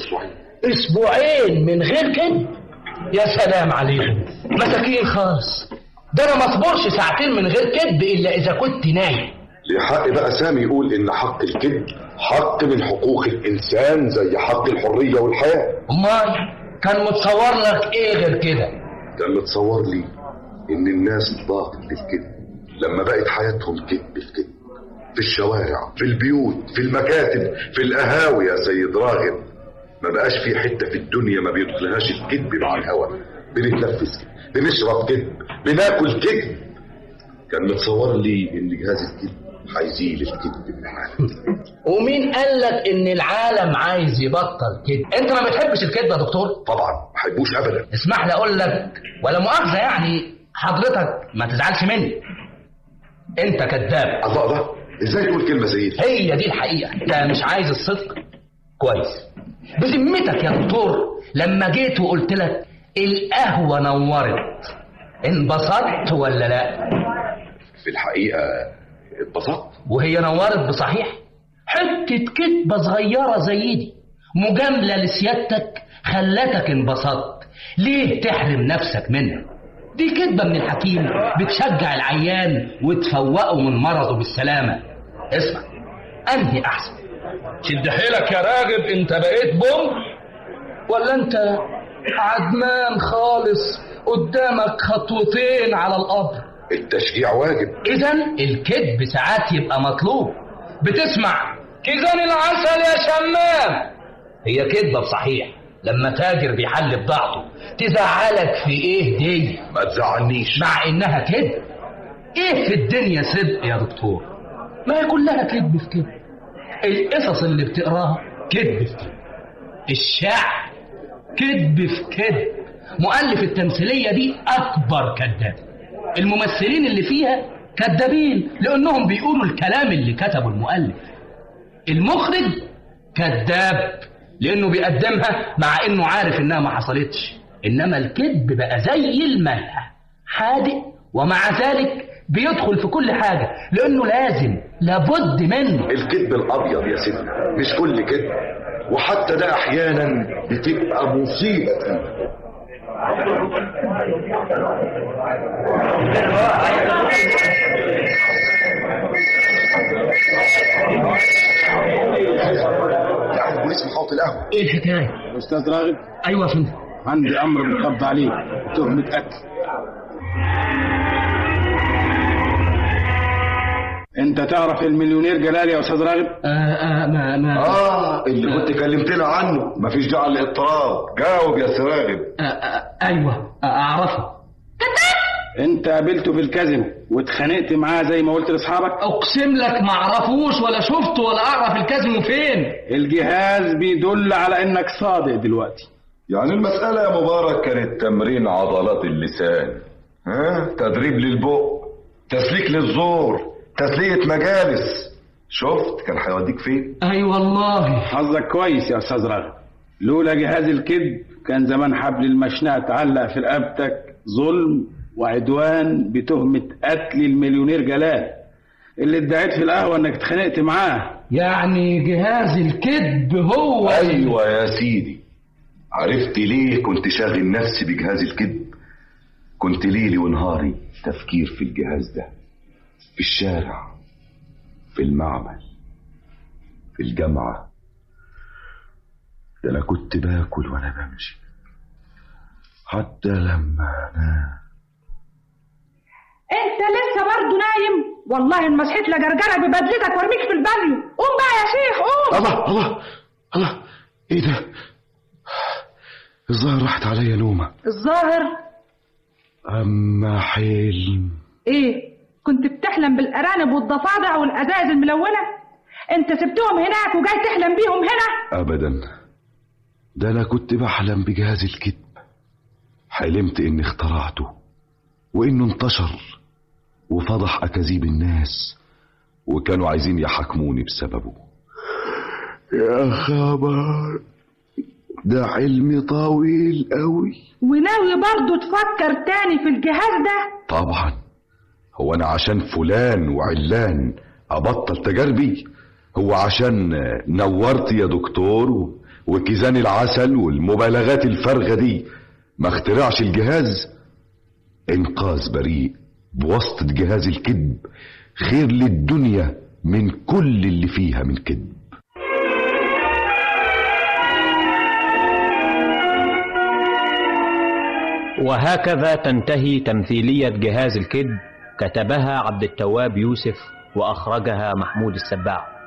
اسبوعين من غير كده؟ يا سلام عليكم، مساكين خالص. ده انا ما اصبرش ساعتين من غير كذب الا اذا كنت نايم. ليه حق بقى سامي يقول ان حق الكذب حق من حقوق الانسان زي حق الحريه والحياه. امال كان متصور لك ايه غير كده؟ كان متصور لي ان الناس ضاقت بالكذب لما بقت حياتهم كذب في كذب، في الشوارع، في البيوت، في المكاتب، في القهاوي يا سيد راغب. ما بقاش في حته في الدنيا ما بيدخلهاش الكذب مع الهوى. بنتنفس كذب، بنشرب كذب، بناكل كذب. كان متصور لي ان جهاز الكذب هيزيل الكذب من العالم. ومين قال لك ان العالم عايز يبطل كذب؟ انت ما بتحبش الكذب يا دكتور؟ طبعا ما بحبوش ابدا. اسمح لي اقول لك ولا مؤاخذه يعني، حضرتك ما تزعلش مني، انت كذاب. الله، ازاي تقول كلمه زي دي؟ هي دي الحقيقه. انت مش عايز الصدق. كويس. بذمتك يا دكتور لما جيت وقلت لك القهوه نورت، انبسطت ولا لا؟ في الحقيقه اتبسطت. وهي نورت بصحيح؟ حته كدبه صغيره زي دي مجامله لسيادتك خلتك انبسطت. ليه تحرم نفسك منها؟ دي كدبه من الحكيم بتشجع العيان وتفوقه من مرضه بالسلامه. اسمع، انهي احسن؟ شد حيلك يا راجب، انت بقيت بوم ولا انت عدمان خالص قدامك خطوتين على القبر؟ التشجيع واجب. اذن الكذب ساعات يبقى مطلوب. بتسمع كيزان العسل يا شمام؟ هي كذبه بصحيح. لما تاجر بيحل بضاعته تزعلك في ايه دي؟ ما تزعلنيش مع انها كذب. ايه في الدنيا صدق يا دكتور؟ ما هي كلها كذب في كذب. القصص اللي بتقراها كذب في كذب، الشعر كذب في كذب، مؤلف التمثيليه دي اكبر كذاب، الممثلين اللي فيها كذابين لانهم بيقولوا الكلام اللي كتبه المؤلف، المخرج كذاب لانه بيقدمها مع انه عارف انها ما حصلتش. انما الكذب بقى زي الملح حادق ومع ذلك بيدخل في كل حاجة لانه لابد منه. الكذب الابيض يا سيدنا، مش كل كذب، وحتى ده احيانا بتبقى مصيبة. يعني البوليس محاوط القهوة. ايه الحكاية؟ استاذ راغب. ايوه يا فندم. عندي امر بالقبض عليه تهمة قتل. انت تعرف المليونير جلال يا استاذ راغب؟ اللي كنت كلمتنا عنه. مفيش داعي للاضطراب، جاوب يا راغب. ايوه اعرفه. انت قابلته في الكازينو واتخانقت معاه زي ما قلت لاصحابك؟ اقسم لك ما اعرفوش ولا شفته ولا اعرف الكازينو فين. الجهاز بيدل على انك صادق دلوقتي. يعني المسألة يا مبارك كانت تمرين عضلات اللسان، تدريب للبق، تسليك للزور، تسلية مجالس. شفت كان هيوديك فين؟ اي والله. حظك كويس يا استاذ راغب، لولا جهاز الكذب كان زمان حبل المشنقة اتعلق في رقبتك ظلم وعدوان بتهمة قتل المليونير جلال اللي ادعيت في القهوة انك اتخانقت معاه. يعني جهاز الكذب هو؟ ايوه يا سيدي. عرفت ليه كنت شاغل نفسي بجهاز الكذب؟ كنت ليلي ونهاري تفكير في الجهاز ده، في الشارع، في المعمل، في الجامعة. ده انا كنت باكل وانا بمشي، حتى لما أنام انت لسه برضه نايم؟ والله ان مسحت لجرجره ببدلتك وارميك في البانيو. قوم بقى يا شيخ قوم. الله الله الله، ايه ده؟ الظاهر راحت عليا نومه. الظاهر اما حلم. ايه؟ كنت بتحلم بالارانب والضفادع والازاز الملونه؟ انت سبتهم هناك وجاي تحلم بيهم هنا؟ ابدا، ده انا كنت بحلم بجهاز الكذب. حلمت اني اخترعته وانه انتشر وفضح اكاذيب الناس وكانوا عايزين يحاكموني بسببه. يا خبر، ده حلم طويل قوي. وناوي برضه تفكر تاني في الجهاز ده؟ طبعا، هو انا عشان فلان وعلان ابطل تجاربي؟ هو عشان نورت يا دكتور وكيزان العسل والمبالغات الفارغه دي ما اخترعش الجهاز؟ انقاذ بريء بواسطة جهاز الكذب خير للدنيا من كل اللي فيها من كذب. وهكذا تنتهي تمثيلية جهاز الكذب، كتبها عبد التواب يوسف وأخرجها محمود السباع.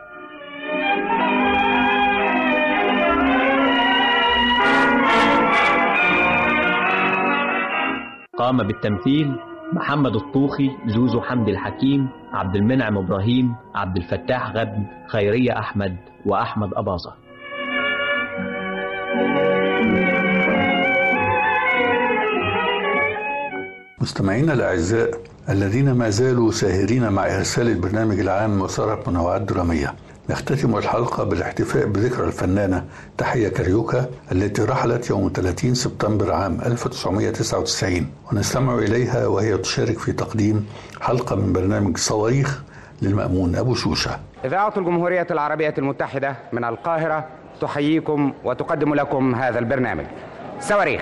قام بالتمثيل محمد الطوخي، زوزو حمد الحكيم، عبد المنعم إبراهيم، عبد الفتاح غبن، خيرية أحمد، وأحمد أباظة. مستمعينا الأعزاء الذين ما زالوا ساهرين مع إرسال البرنامج العام وسهرة منوعات درامية، نختتم الحلقة بالاحتفاء بذكرى الفنانة تحية كاريوكا التي رحلت يوم 30 سبتمبر عام 1999، ونستمع إليها وهي تشارك في تقديم حلقة من برنامج صواريخ للمأمون أبو شوشة. إذاعة الجمهورية العربية المتحدة من القاهرة تحييكم وتقدم لكم هذا البرنامج صواريخ.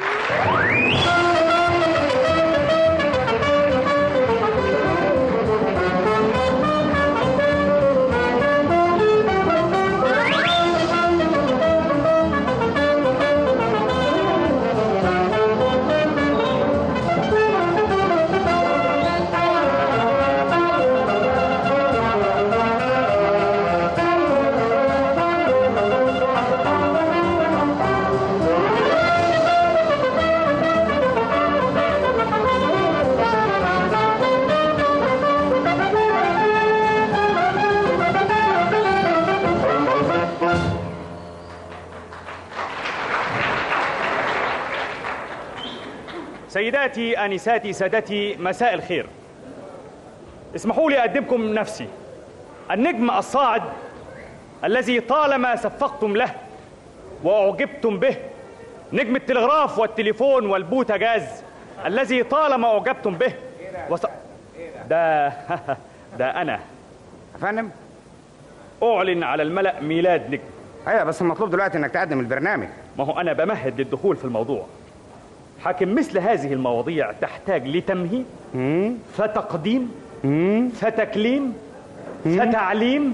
سيداتي آنساتي سادتي، مساء الخير. اسمحوا لي أقدمكم نفسي، النجم الصاعد الذي طالما صفقتم له وأعجبتم به، نجم التلغراف والتليفون والبوتاجاز الذي طالما أعجبتم به ده أنا فندم. أعلن على الملأ ميلاد نجم. أيوة، بس المطلوب دلوقتي إنك تقدم البرنامج. ما هو أنا بمهد للدخول في الموضوع. حاكم مثل هذه المواضيع تحتاج لتمهيد، فتقديم، فتكليم، فتعليم،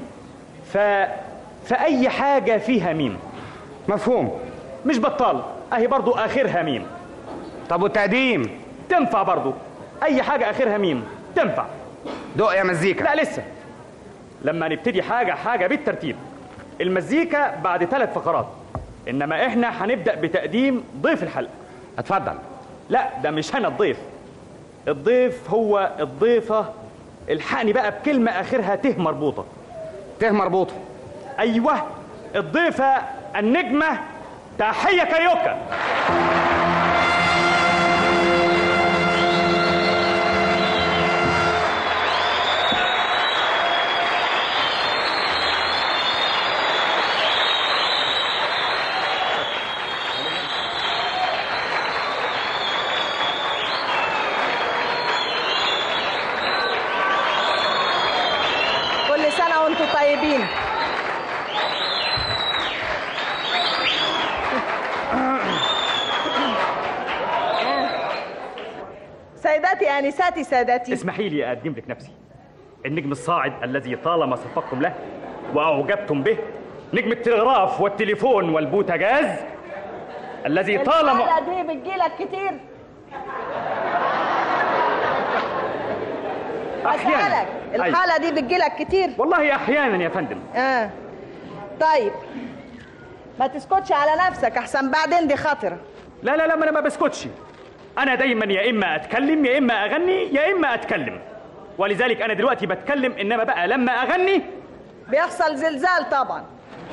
فأي حاجة فيها ميم. مفهوم؟ مش بطال، أهي برضو آخرها ميم. طب والتقديم؟ تنفع برضو، أي حاجة آخرها ميم تنفع. دق يا مزيكا. لا لسه، لما نبتدي حاجة بالترتيب. المزيكا بعد 3 فقرات، إنما إحنا هنبدأ بتقديم ضيف الحلقة. اتفضل. لا، ده مش أنا الضيف. الضيف هو الضيفة. الحقني بقى بكلمة آخرها ت مربوطة. ت مربوطة؟ أيوه، الضيفة النجمة تحية كاريوكا. طيبين. سيداتي آنساتي سادتي، اسمحي لي أقدم لك نفسي، النجم الصاعد الذي طالما صفقتم له وأعجبتم به، نجم التلغراف والتليفون والبوتاجاز الذي طالما الحلقة دي بتجيلك كتير. أسألك الحالة دي بتجيلك كتير؟ والله احيانا يا فندم. طيب ما تسكتش على نفسك احسن بعدين دي خطرة. لا لا لا، ما انا ما بسكتش، انا دايما يا اما اتكلم يا اما اغني يا اما اتكلم، ولذلك انا دلوقتي بتكلم، انما بقى لما اغني بيحصل زلزال طبعا،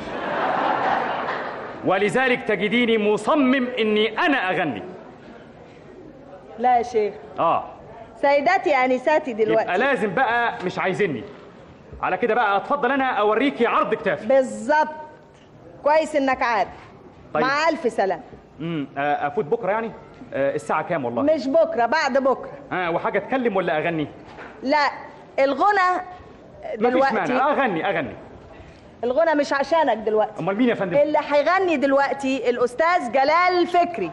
ولذلك تجديني مصمم اني انا اغني. لا يا شيخ. سيداتي انساتي دلوقتي يبقى لازم بقى، مش عايزيني على كده بقى، اتفضل انا اوريكي عرض كتافي. بالظبط، كويس انك عارف. طيب. مع الف سلامه. افوت بكره يعني؟ الساعه كام والله؟ مش بكره، بعد بكره. وحاجه اتكلم ولا اغني؟ لا الغنى دلوقتي مفيش مانع، اغني. الغنى مش عشانك دلوقتي. امال مين يا فندم؟ اللي هيغني دلوقتي الاستاذ جلال فكري.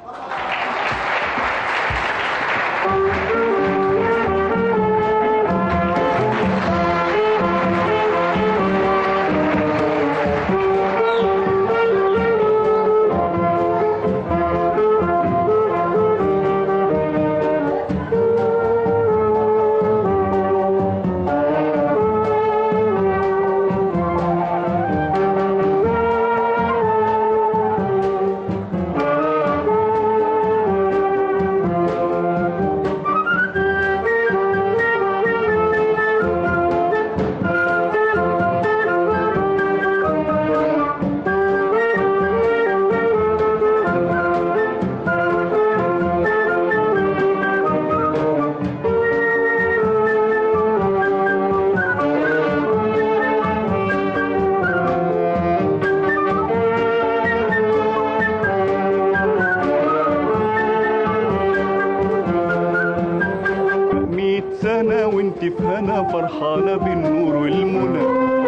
فرحانة بالنور والمنى،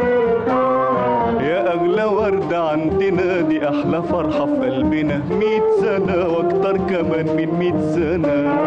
يا أغلى وردة عندنا، دي أحلى فرحة في قلبنا. 100 سنة وأكتر كمان من 100 سنة.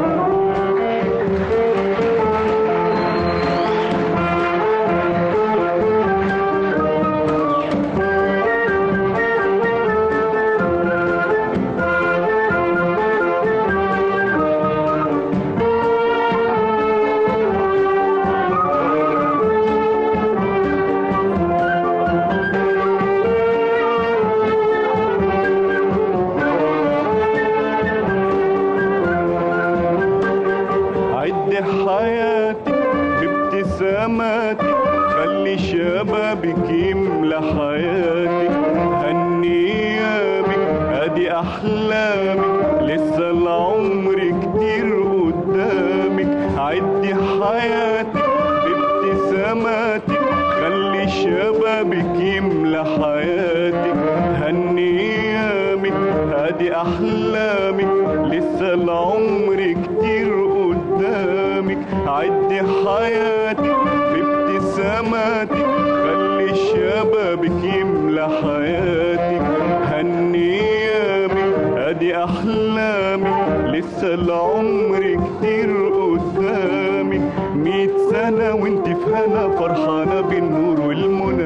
خلي شبابك يملى حياتك، هالنيامك ادي احلامك، لسه العمر كتير قدامك. عدي حياتك بابتساماتك، خلي شبابك يملى حياتك، هالنيامك ادي احلامك، لسه العمر كتير قدامك. عدي حياتك بابتساماتك، خلي شبابك يملى حياتك، هالنيامك ادي احلامك، لسه العمر كتير قدامك. 100 سنة وانت في هنا فرحانة بالنور والمنى،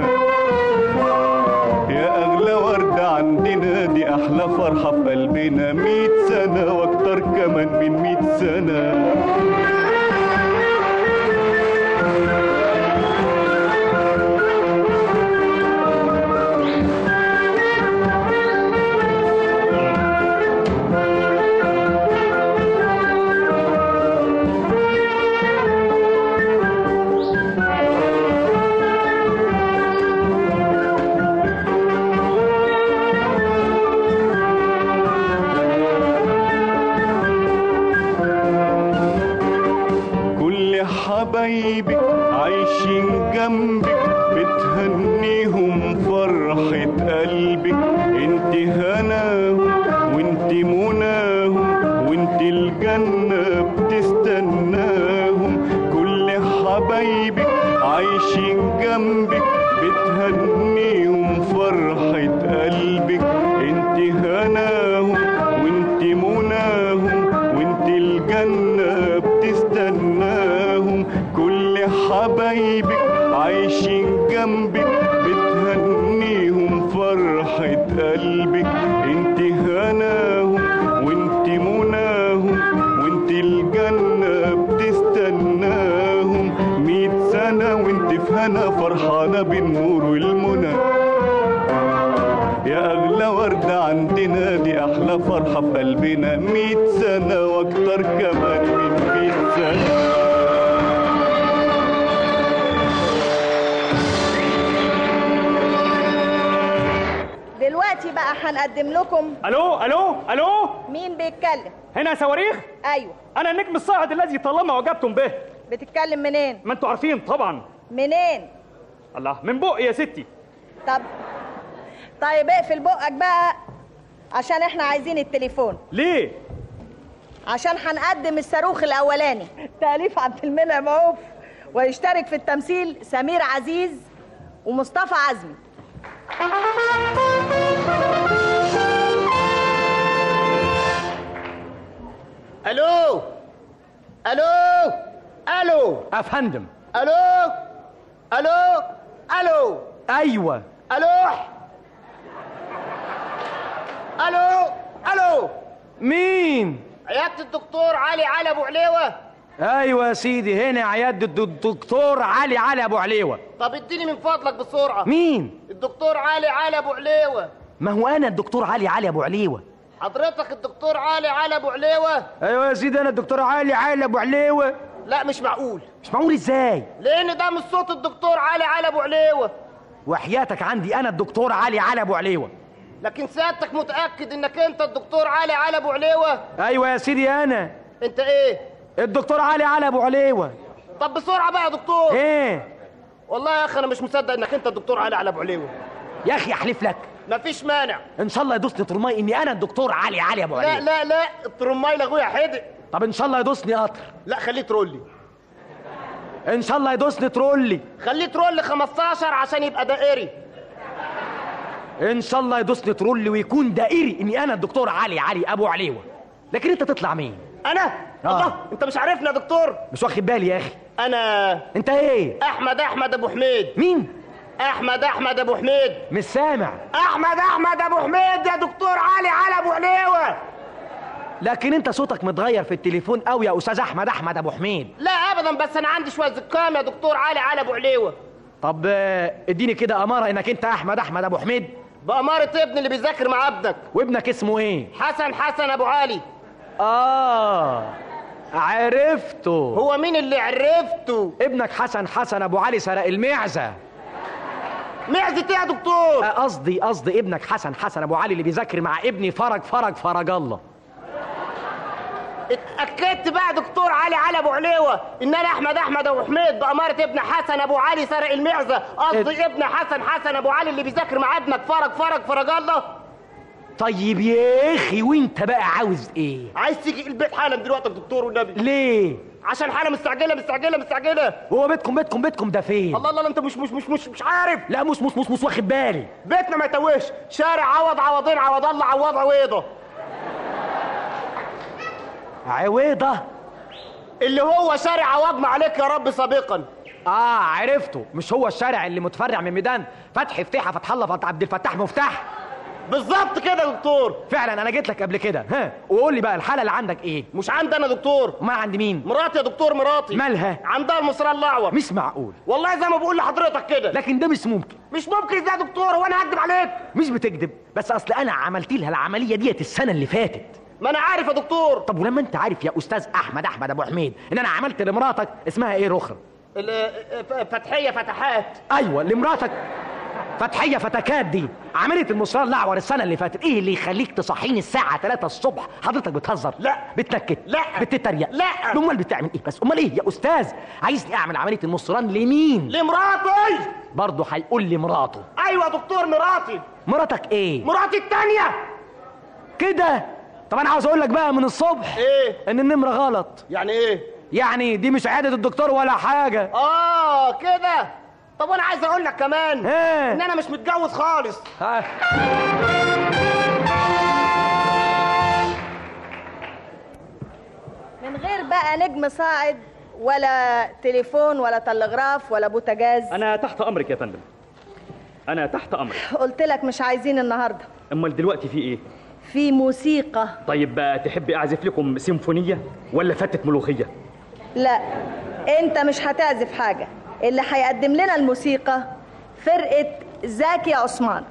يا اغلى وردة عندنا، دي احلى فرحة في قلبنا. 100 سنة واكتر كمان من 100 سنة. حبايبك عايشين جنبك، بتهنيهم فرحة قلبك. انت هناهم وانت مناهم، وانت الجنة بتستناهم. كل حبايبك عايشين جنبك، بتهنيهم فرحة قلبك. انت هناهم وانت مناهم، وانت الجنة بتستناهم. كل حبايبك عايشين جنبك، بتهنيهم فرحة قلبك. انت هناهم وانت مناهم، وانت الجنة بتستناهم. 100 فرحانة بالنور والمنى. يا أغلى وردة عندنا دي أحلى فرحة في قلبنا، 100 سنة وأكتر كمان من 100 سنة. دلوقتي بقى هنقدم لكم. الو الو الو، مين بيتكلم؟ هنا صواريخ. ايوه انا النجم الصاعد الذي طالما اعجبتم به. بتتكلم منين؟ ما انتوا عارفين طبعا. منين؟ الله، من بقي يا ستي. طيب اقفل بقك بقى عشان احنا عايزين التليفون. ليه؟ عشان هنقدم الصاروخ الاولاني تأليف عبد المنعم عوف، ويشترك في التمثيل سمير عزيز ومصطفى عزمي. الو الو الو افندم. الو الو الو ايوه الو الو الو. مين؟ عيادة الدكتور علي ابو عليوة. ايوه يا سيدي، هنا عيادة الدكتور علي ابو عليوة. طب اديني من فضلك بسرعة. مين؟ الدكتور علي ابو عليوة. ما هو انا الدكتور علي ابو عليوة. حضرتك الدكتور علي ابو عليوة؟ ايوه يا سيدي انا الدكتور علي ابو عليوة. لا مش معقول. مش معقول ازاي؟ لان ده مش صوت الدكتور علي ابو عليوة. وحياتك عندي انا الدكتور علي ابو عليوة. لكن سيادتك متأكد انك انت الدكتور علي ابو عليوة؟ ايوه يا سيدي انا. انت ايه؟ الدكتور علي ابو عليوة. طب بسرعة بقى يا دكتور. ايه؟ والله يا اخي انا مش مصدق انك انت الدكتور علي ابو عليوة. يا اخي احلف لك. مفيش مانع. ان شاء الله يدوسني ترماي اني انا الدكتور علي ابو عليوة. لا الترماي لاخويا حدق. طب ان شاء الله يدوسني قطر. لا خليه ترولي. ان شاء الله يدوسني ترولي. خليه ترولي 15 عشان يبقى دائري. ان شاء الله يدوسني ترولي ويكون دائري اني انا الدكتور علي ابو عليوة. لكن انت تطلع مين؟ انا؟ الله، انت مش عارفني يا دكتور؟ مش واخد بالي يا اخي. انا انت ايه؟ احمد ابو حميد. مين؟ احمد ابو حميد. مش سامع. احمد ابو حميد يا دكتور علي ابو عليوة. لكن انت صوتك متغير في التليفون قوي يا استاذ احمد ابو حميد. لا ابدا، بس انا عندي شويه زكام يا دكتور علي ابو عليوة. طب اديني كده اماره انك انت احمد ابو حميد. باماره ابني اللي بيذاكر مع ابنك. وابنك اسمه ايه؟ حسن ابو علي. عرفته. هو مين اللي عرفته؟ ابنك حسن ابو علي سرق المعزه. معزة ايه يا دكتور؟ قصدي ابنك حسن ابو علي اللي بيذاكر مع ابني فرج الله. اتأكدت بقى يا دكتور علي ابو عليوة ان انا احمد ابو حميد بأمارة ابن حسن ابو علي سرق المعزة. قصدي ابن حسن ابو علي اللي بيذاكر مع ابنك فرج الله. طيب يا اخي وانت بقى عاوز ايه؟ عايز تيجي البيت حالا دلوقتي يا دكتور والنبي. ليه؟ عشان حاله مستعجله. هو بيتكم ده فين؟ الله انت مش عارف. لا مش واخد بالي. بيتنا ما يتوهش، شارع عوضين عوض الله عوض عويضه. عويضه اللي هو شارع عوضنا عليك يا رب سابقا. عرفته. مش هو الشارع اللي متفرع من ميدان فتح الله عبد الفتاح مفتاح؟ بالظبط كده يا دكتور. فعلا انا جيت لك قبل كده. وقول لي بقى الحاله اللي عندك ايه؟ مش عندي انا دكتور. ما عند مين؟ مراتي يا دكتور. مراتي مالها؟ عندها المصرية الاعور. مش معقول والله زي ما بقول لحضرتك كده. لكن ده مش ممكن. مش ممكن ازاي يا دكتور؟ وانا هكدب عليك؟ مش بتكذب، بس اصل انا عملت لها العمليه ديت السنه اللي فاتت. ما انا عارف يا دكتور. طب ولما انت عارف يا استاذ احمد ابو حميد ان انا عملت لمراتك اسمها ايه رخر؟ فتحيه فتحات. ايوه لمراتك فتحيه فتكات دي عملت المصرية الاعور السنه اللي فاتت. ايه اللي يخليك تصحيني الساعه 3 الصبح؟ حضرتك بتهزر؟ لا. بتنكت؟ لا. بتتريق؟ لا. امال بتعمل ايه بس؟ امال ايه يا استاذ؟ عايزني اعمل عمليه المصران لمين؟ لمراتي. برضه هيقول لي مراته. ايوه يا دكتور مراتي. مراتك ايه؟ مراتي التانية كده. طب انا عاوز اقول لك بقى من الصبح ايه؟ ان النمره غلط. يعني ايه؟ يعني دي مش عياده الدكتور ولا حاجه. كده. طب انا عايز اقول لك كمان ان انا مش متجوز خالص. من غير بقى نجم صاعد ولا تليفون ولا تلغراف ولا بوتاجاز. انا تحت امرك يا فندم. انا تحت امرك. قلت لك مش عايزين النهارده. امال دلوقتي في ايه؟ في موسيقى. طيب بقى تحبي اعزف لكم سيمفونيه ولا فتة ملوخيه؟ لا انت مش هتعزف حاجه، اللي هيقدم لنا الموسيقى فرقة زكي عثمان.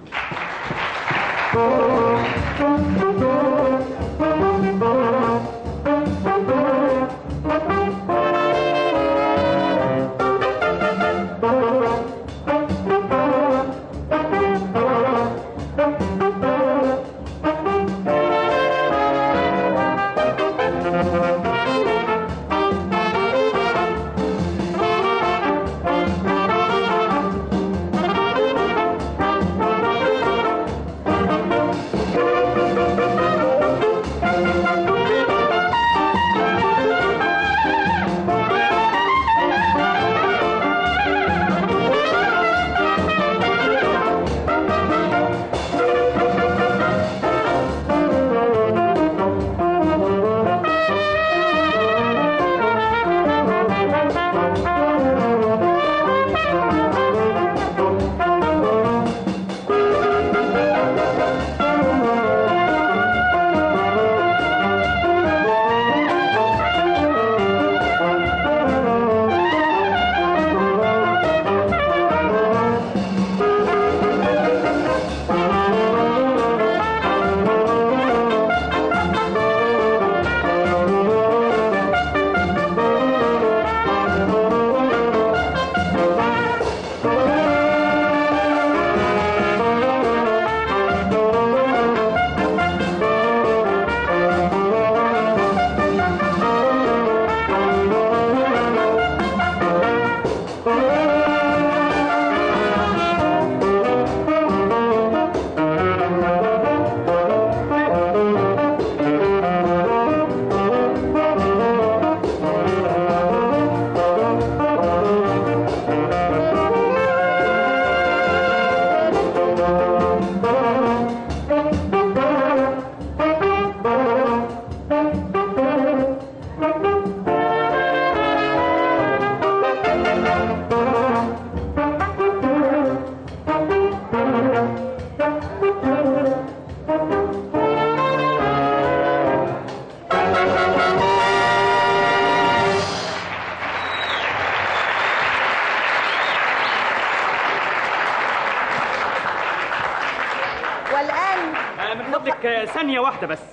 ثانية واحدة بس.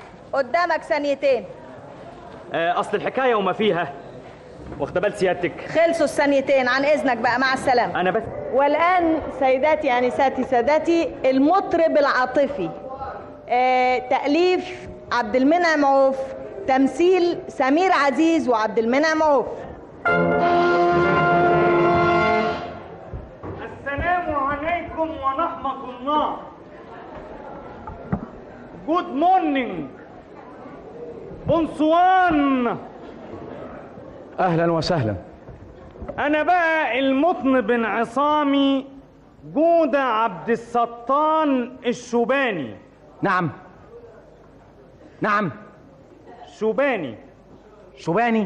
قدامك ثانيتين. أصل الحكاية وما فيها، واخدة بال سيادتك؟ خلصوا الثانيتين، عن إذنك بقى، مع السلامة. أنا بس. والآن سيداتي أنساتي سادتي، المطرب العاطفي، تأليف عبد المنعم عوف، تمثيل سمير عزيز وعبد المنعم عوف. السلام عليكم ورحمة الله. جود مورنينج. بونسوان. اهلا وسهلا. انا بقى المطنب عصامي جودة عبد السطان الشوباني. نعم شوباني. شوباني.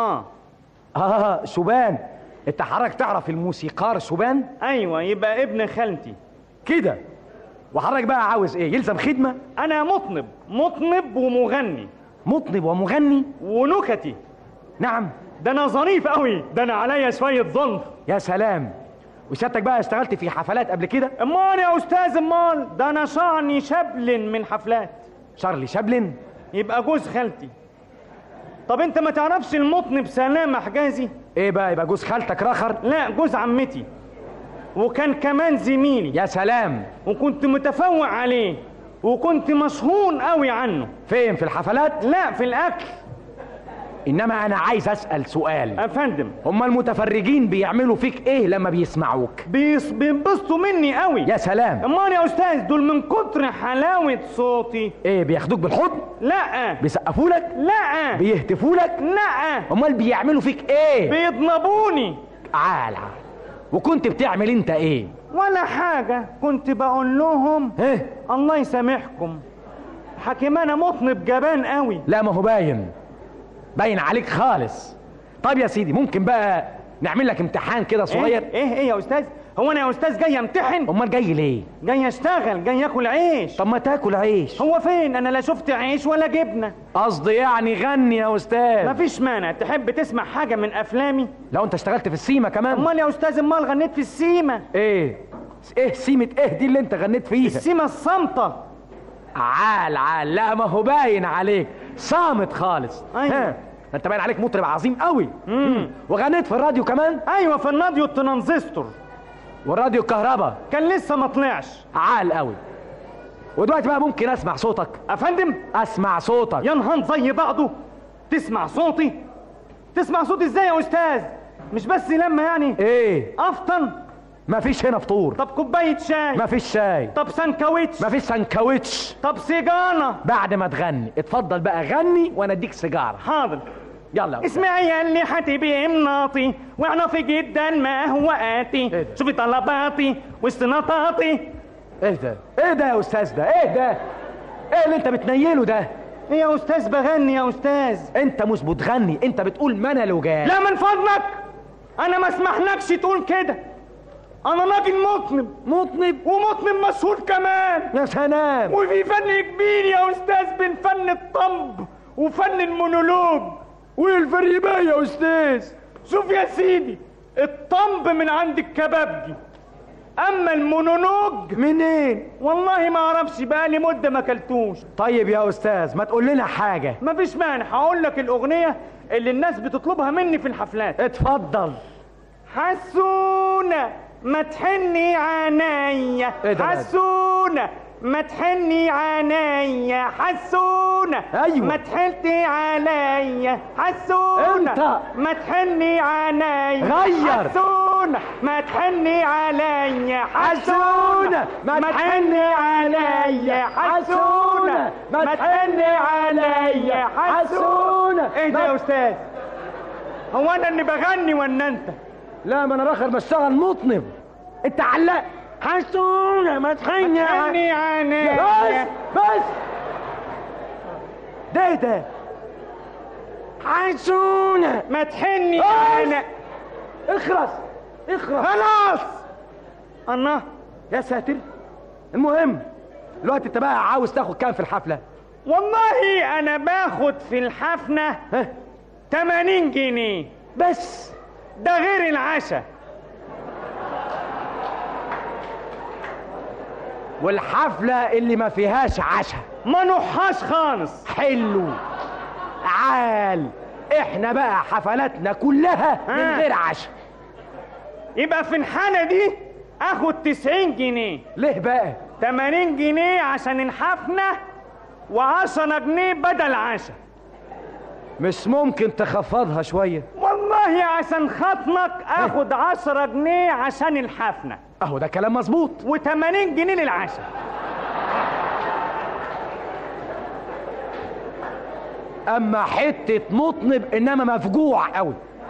شوبان. انت حضرتك تعرف الموسيقار شوبان؟ ايوه، يبقى ابن خالتي كده. وحضرتك بقى عاوز ايه؟ يلزم خدمة؟ انا مطنب ومغني. مطنب ومغني ونكتي. نعم. ده انا ظريف قوي، ده انا عليا شوية ظنف. يا سلام. وسيادتك بقى اشتغلت في حفلات قبل كده؟ امال يا استاذ، امال ده انا شارلي شابلن من حفلات. شارلي شابلن؟ يبقى جوز خالتي. طب انت ما تعرفش المطنب سلامة حجازي؟ ايه بقى، يبقى جوز خالتك رخر؟ لا، جوز عمتي، وكان كمان زميلي. يا سلام. وكنت متفوق عليه، وكنت مشهور قوي عنه. فين، في الحفلات؟ لا، في الاكل. انما انا عايز اسال سؤال. افندم. هما المتفرجين بيعملوا فيك ايه لما بيسمعوك؟ بينبسطوا مني قوي. يا سلام. امال يا استاذ، دول من كتر حلاوه صوتي. ايه، بياخدوك بالحضن؟ لا. بيسقفوا لك؟ لا. بيهتفوا لك؟ لا. امال بيعملوا فيك ايه؟ بيضنبوني. عال. وكنت بتعمل انت ايه؟ ولا حاجه، كنت بقول لهم ايه؟ الله يسامحكم، حكيم انا مطنب جبان قوي. لا، ما هو باين عليك خالص. طيب يا سيدي، ممكن بقى نعمل لك امتحان كده صغير؟ ايه يا استاذ؟ هو انا يا استاذ جاي امتحن؟ امال جاي ليه؟ جاي اشتغل، جاي اكل عيش. طب ما تاكل عيش. هو فين؟ انا لا شفت عيش ولا جبنه. قصدي يعني غني يا استاذ. مفيش مانع. تحب تسمع حاجه من افلامي؟ لو انت اشتغلت في السيما كمان. امال يا استاذ، امال غنيت في السيما. ايه سيمة ايه دي اللي انت غنيت فيها؟ السيما الصامته. عال لا ما هو باين عليك صامت خالص. ايوه انت باين عليك مطرب عظيم قوي. وغنيت في الراديو كمان؟ ايوه في الراديو الترانزستور. والراديو الكهرباء كان لسه ما طلعش. عال قوي. ودلوقتي بقى ممكن اسمع صوتك؟ افندم اسمع صوتك. يا نهار زي بعضه. تسمع صوتي؟ تسمع صوتي ازاي يا استاذ؟ مش بس لما يعني ايه افطن. مفيش هنا فطور. طب كوبايه شاي؟ مفيش شاي. طب سانكويتش؟ مفيش سانكويتش. طب سيجاره؟ بعد ما تغني اتفضل بقى غني وانا اديك سيجاره. حاضر. يلا اسمعي يا اللي هتبقي مناطي واعنفي جدا ما هو آتي. شوفي طلباتي واستناطاتي. ايه ده يا استاذ ده؟ ايه اللي انت بتنيله ده؟ ايه يا استاذ؟ بغني يا استاذ. انت مش بتغني، انت بتقول منالوجات. لا من فضلك، انا ما اسمحلكش تقول كده. انا راجل مطنب ومطنب مشهور كمان. يا سلام. وفي فن كبير يا استاذ بين فن الطنب وفن المونولوج. وايه الفرق بقى يا استاذ؟ شوف يا سيدي، الطنب من عند الكبابجي، اما المونولوج منين؟ والله ما اعرفش، بقالي مده ما اكلتوش. طيب يا استاذ ما تقول لنا حاجه. مفيش مانع، هقول لك الاغنيه اللي الناس بتطلبها مني في الحفلات. اتفضل. حسونه ما تحني عينيا. حسونه ما تحني عينيا. حسونه ايوه ما تحني عليا. حسونه انت ما تحني عينيا. غير. حسونه ما تحني عليا. حسونه ما تحني عليا. حسونه ما تحني عليا. حسونه. ايه ده يا استاذ؟ هو انا اللي بغني ولا انت؟ لا ما انا راخر بشتغل مطنب. انت علق. حسونه ما تحني عليا. بس ده حسونه ما تحني عليا. اخرس خلاص. الله يا ساتر. المهم دلوقتي انت بقى عاوز تاخد كام في الحفله؟ والله انا باخد في الحفله 80 جنيه بس، ده غير العشاء. والحفله اللي ما فيهاش عشاء ما نوحاش خالص. حلو. عال. احنا بقى حفلاتنا كلها من غير عشاء. يبقى في الحالة دي اخد 90 جنيه. ليه بقى؟ 80 جنيه عشان الحفلة و10 جنيه بدل عشاء. مش ممكن تخفضها شوية؟ والله عشان خاطرك اخد 10 جنيه عشان الحفلة. اهو ده كلام مظبوط. و80 جنيه للعشاء. اما حتة مطنب انما مفجوع قوي.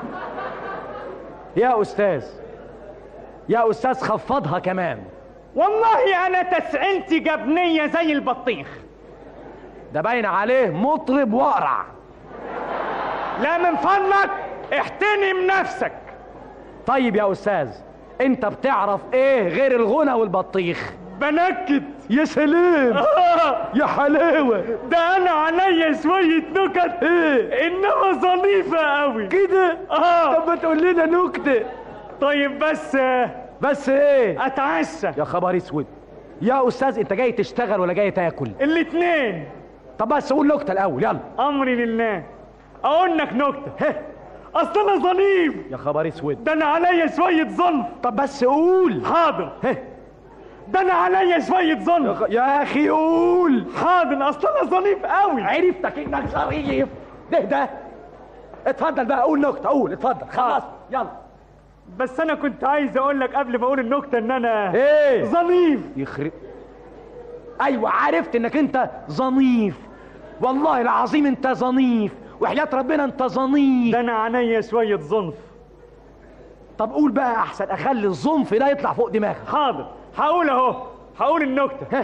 يا استاذ خفضها كمان. والله انا تسعيلتي جبنية زي البطيخ. ده باين عليه مطرب وقرع. لا من فضلك احترم نفسك. طيب يا استاذ انت بتعرف ايه غير الغنى والبطيخ؟ بنكت. يا سلام. يا حلاوة. ده انا عليا شوية نكت ايه انما ظريفة قوي كده. طب ما تقول لنا نكتة. طيب بس ايه؟ اتعشى. يا خبر اسود. يا استاذ انت جاي تشتغل ولا جاي تاكل؟ الاتنين. طب بس قول نكتة الاول يلا. امري لله. اقول لك نكتة. اصل انا ظليم. يا خبر اسود. ده انا عليا شوية ظلم. طب بس قول. حاضر. ده انا عليا شوية ظلم. يا اخي قول. حاضر. اصل انا ظريف قوي. عرفتك انك ظريف. ده اتفضل بقى قول نكتة. قول اتفضل. خلاص يلا. بس انا كنت عايز اقول لك قبل ما اقول النكتة ان انا ايه ظنيف. يخرب. ايوه عرفت انك انت ظنيف. والله العظيم انت ظنيف وحياة ربنا انت ظنيف. ده انا عينيا شوية ظنف. طب قول بقى احسن اخلي الظنف ده يطلع فوق دماغك. حاضر. هقول اهو. هقول النكتة.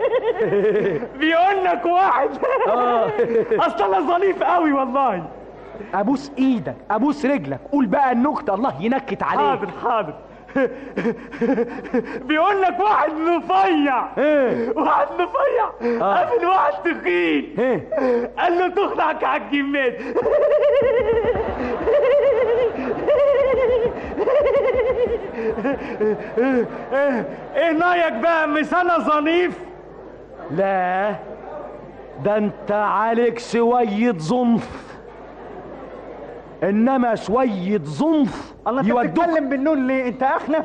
بيقول لك واحد. اصل انا ظريف قوي والله. ابوس ايدك، ابوس رجلك، قول بقى النكته الله ينكت عليك. حاضر حاضر. بيقول لك واحد رفيع، واحد رفيع قابل واحد تخين، قال له تخلعك على الجماد. ايه رايك بقى مش انا ظنيف؟ لا ده انت عليك شويه ظنف، انما شويه ظنف الله. انت بتتكلم بالنون ليه؟ انت اخنف؟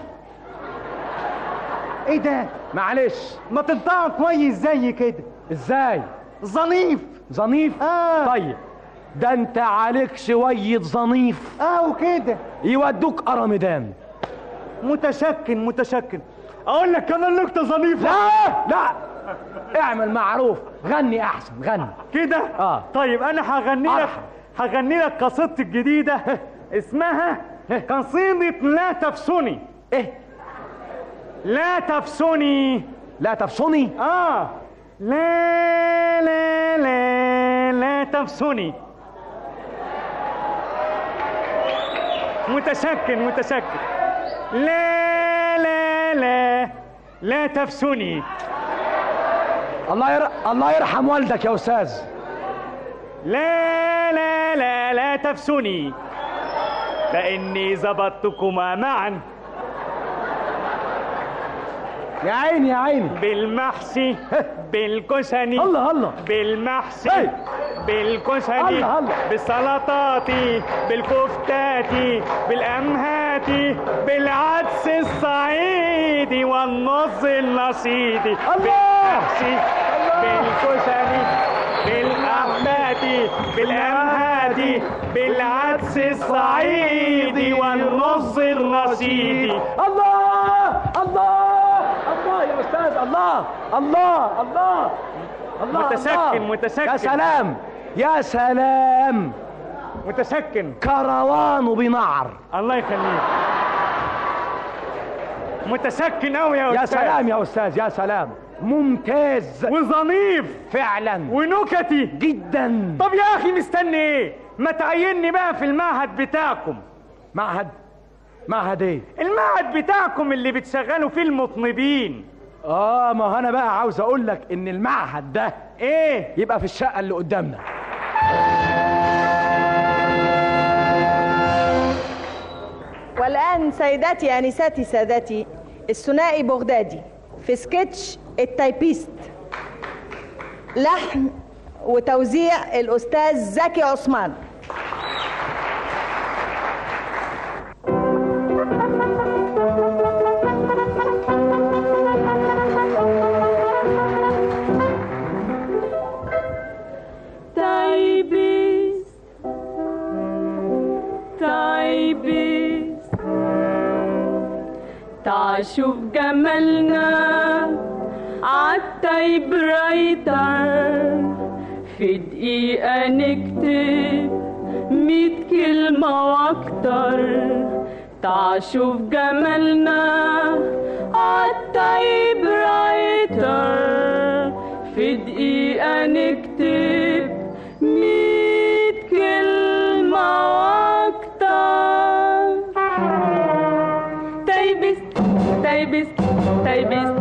ايه ده؟ معلش ما تنطقه كويس زي كده. ازاي؟ ظنيف. ظنيف؟ طيب ده انت عليك شويه ظنيف وكده يودوك قرمدان. متشكن متشكن. اقول لك انا النكته ظنيفه. لا اعمل معروف، غني احسن، غني كده. طيب انا هغني لك قصيدتي الجديده اسمها قصيده لا تفسني. ايه؟ لا تفسني. لا تفسني؟ لا لا لا لا تفسني. متشكن متشكن. لا لا لا لا تفسني. الله يرحم والدك يا استاذ. لا لا لا لا تفسني فإني ظبطتكما معا. يا عيني يا عيني. بالمحشي بالكشني. الله بالمحشي بالكشني. بالسلطات بالكفتات بالأمهات بالعدس الصعيدي والنص النشيدي. بالمحشي بالكشني بالأحمات بالأمهات بالعدس الصعيدي والنص النشيدي. الله يا استاذ. الله متسكن متسكن. يا سلام يا سلام. متسكن. كروان بنعر. الله يخليك. متسكن قوي يا استاذ. يا سلام يا استاذ يا سلام. ممتاز وظنيف فعلا ونكتي جدا. طب يا اخي مستني ايه؟ ما تعيني بقى في المعهد بتاعكم. معهد ايه؟ المعهد بتاعكم اللي بتشغلوا فيه المطنبين. ما انا بقى عاوز اقول لك ان المعهد ده ايه؟ يبقى في الشقه اللي قدامنا. والآن سيداتي أنساتي سادتي، الثنائي بغدادي في سكتش التايبيست، لحن وتوزيع الأستاذ زكي عثمان. تعال شوف جمالنا عالتايب رايتر، في دقيقة نكتب 100 كلمة واكتر. تعال شوف جمالنا عالتايب رايتر، في دقيقة نكتب 100 كلمة واكتر. تايبست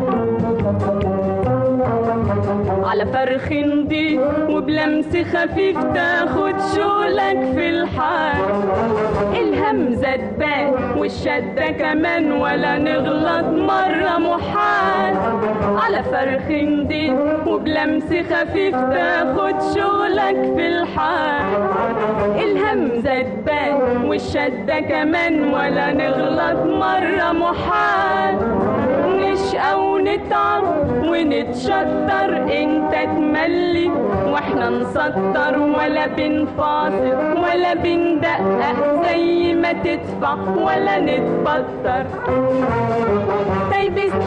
على فرخ نضيف وبلمس خفيف تاخد شغلك في الحال. الهمزة تبان والشدة كمان ولا نغلط مرة محال. على فرخ نضيف وبلمس خفيف تاخد شغلك في الحال. الهمزة تبان والشدة كمان ولا نغلط مرة محال. نشقى ونتعب ونتشطر، انت تملي واحنا نسطر، ولا بنفاصل ولا بندقق زي ما تدفع ولا نتبطر. تايبست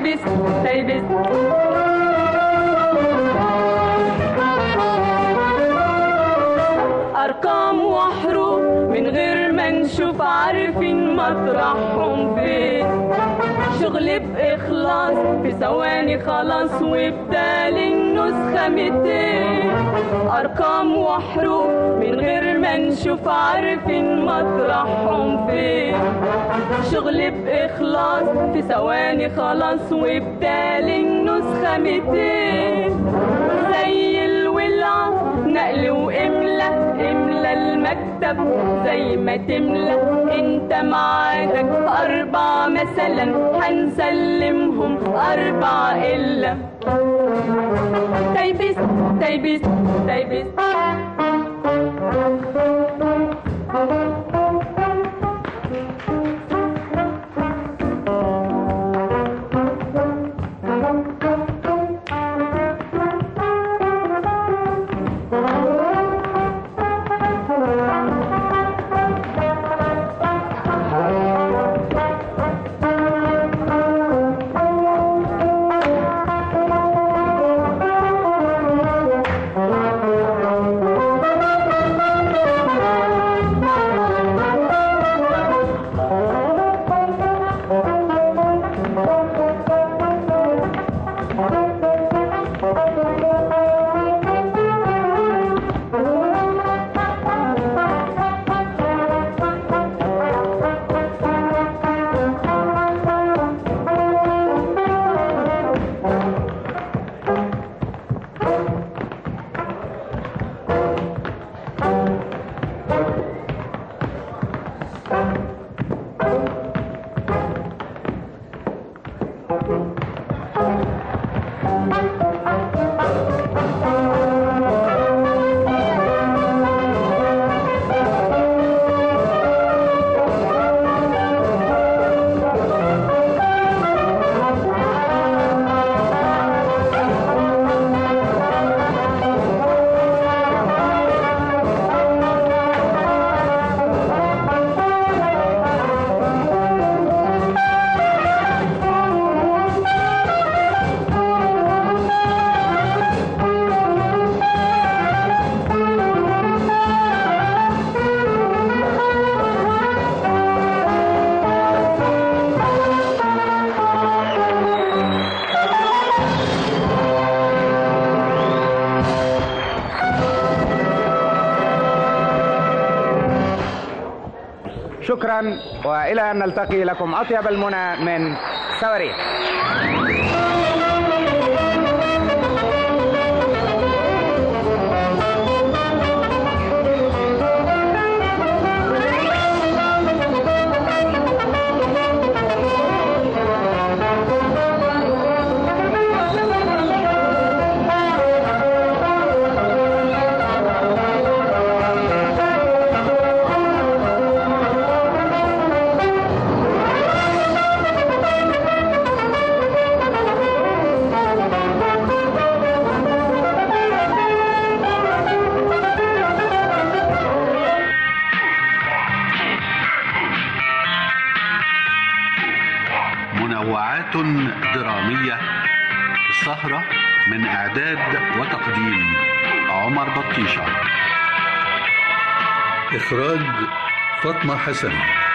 أرقام وحروف من غير ما نشوف، عارفين مطرحهم فين. شغل بإخلاص في ثواني خلاص، وبدال النسخة 200. أرقام وحروف من غير ما نشوف عارفين مطرحهم فين. شغل بإخلاص في ثواني خلاص وبدال النسخة 200. زي الولعة نقل وإملى المكتب زي ما تملى. انت معادك 4 مثلا هنسلمهم 4 إلا تايبس تايبس تايبس. شكرا، وإلى أن نلتقي لكم أطيب المنى من صواريخ. منوعات درامية. السهرة من إعداد وتقديم عمر بطيشة. إخراج فاطمة حسن.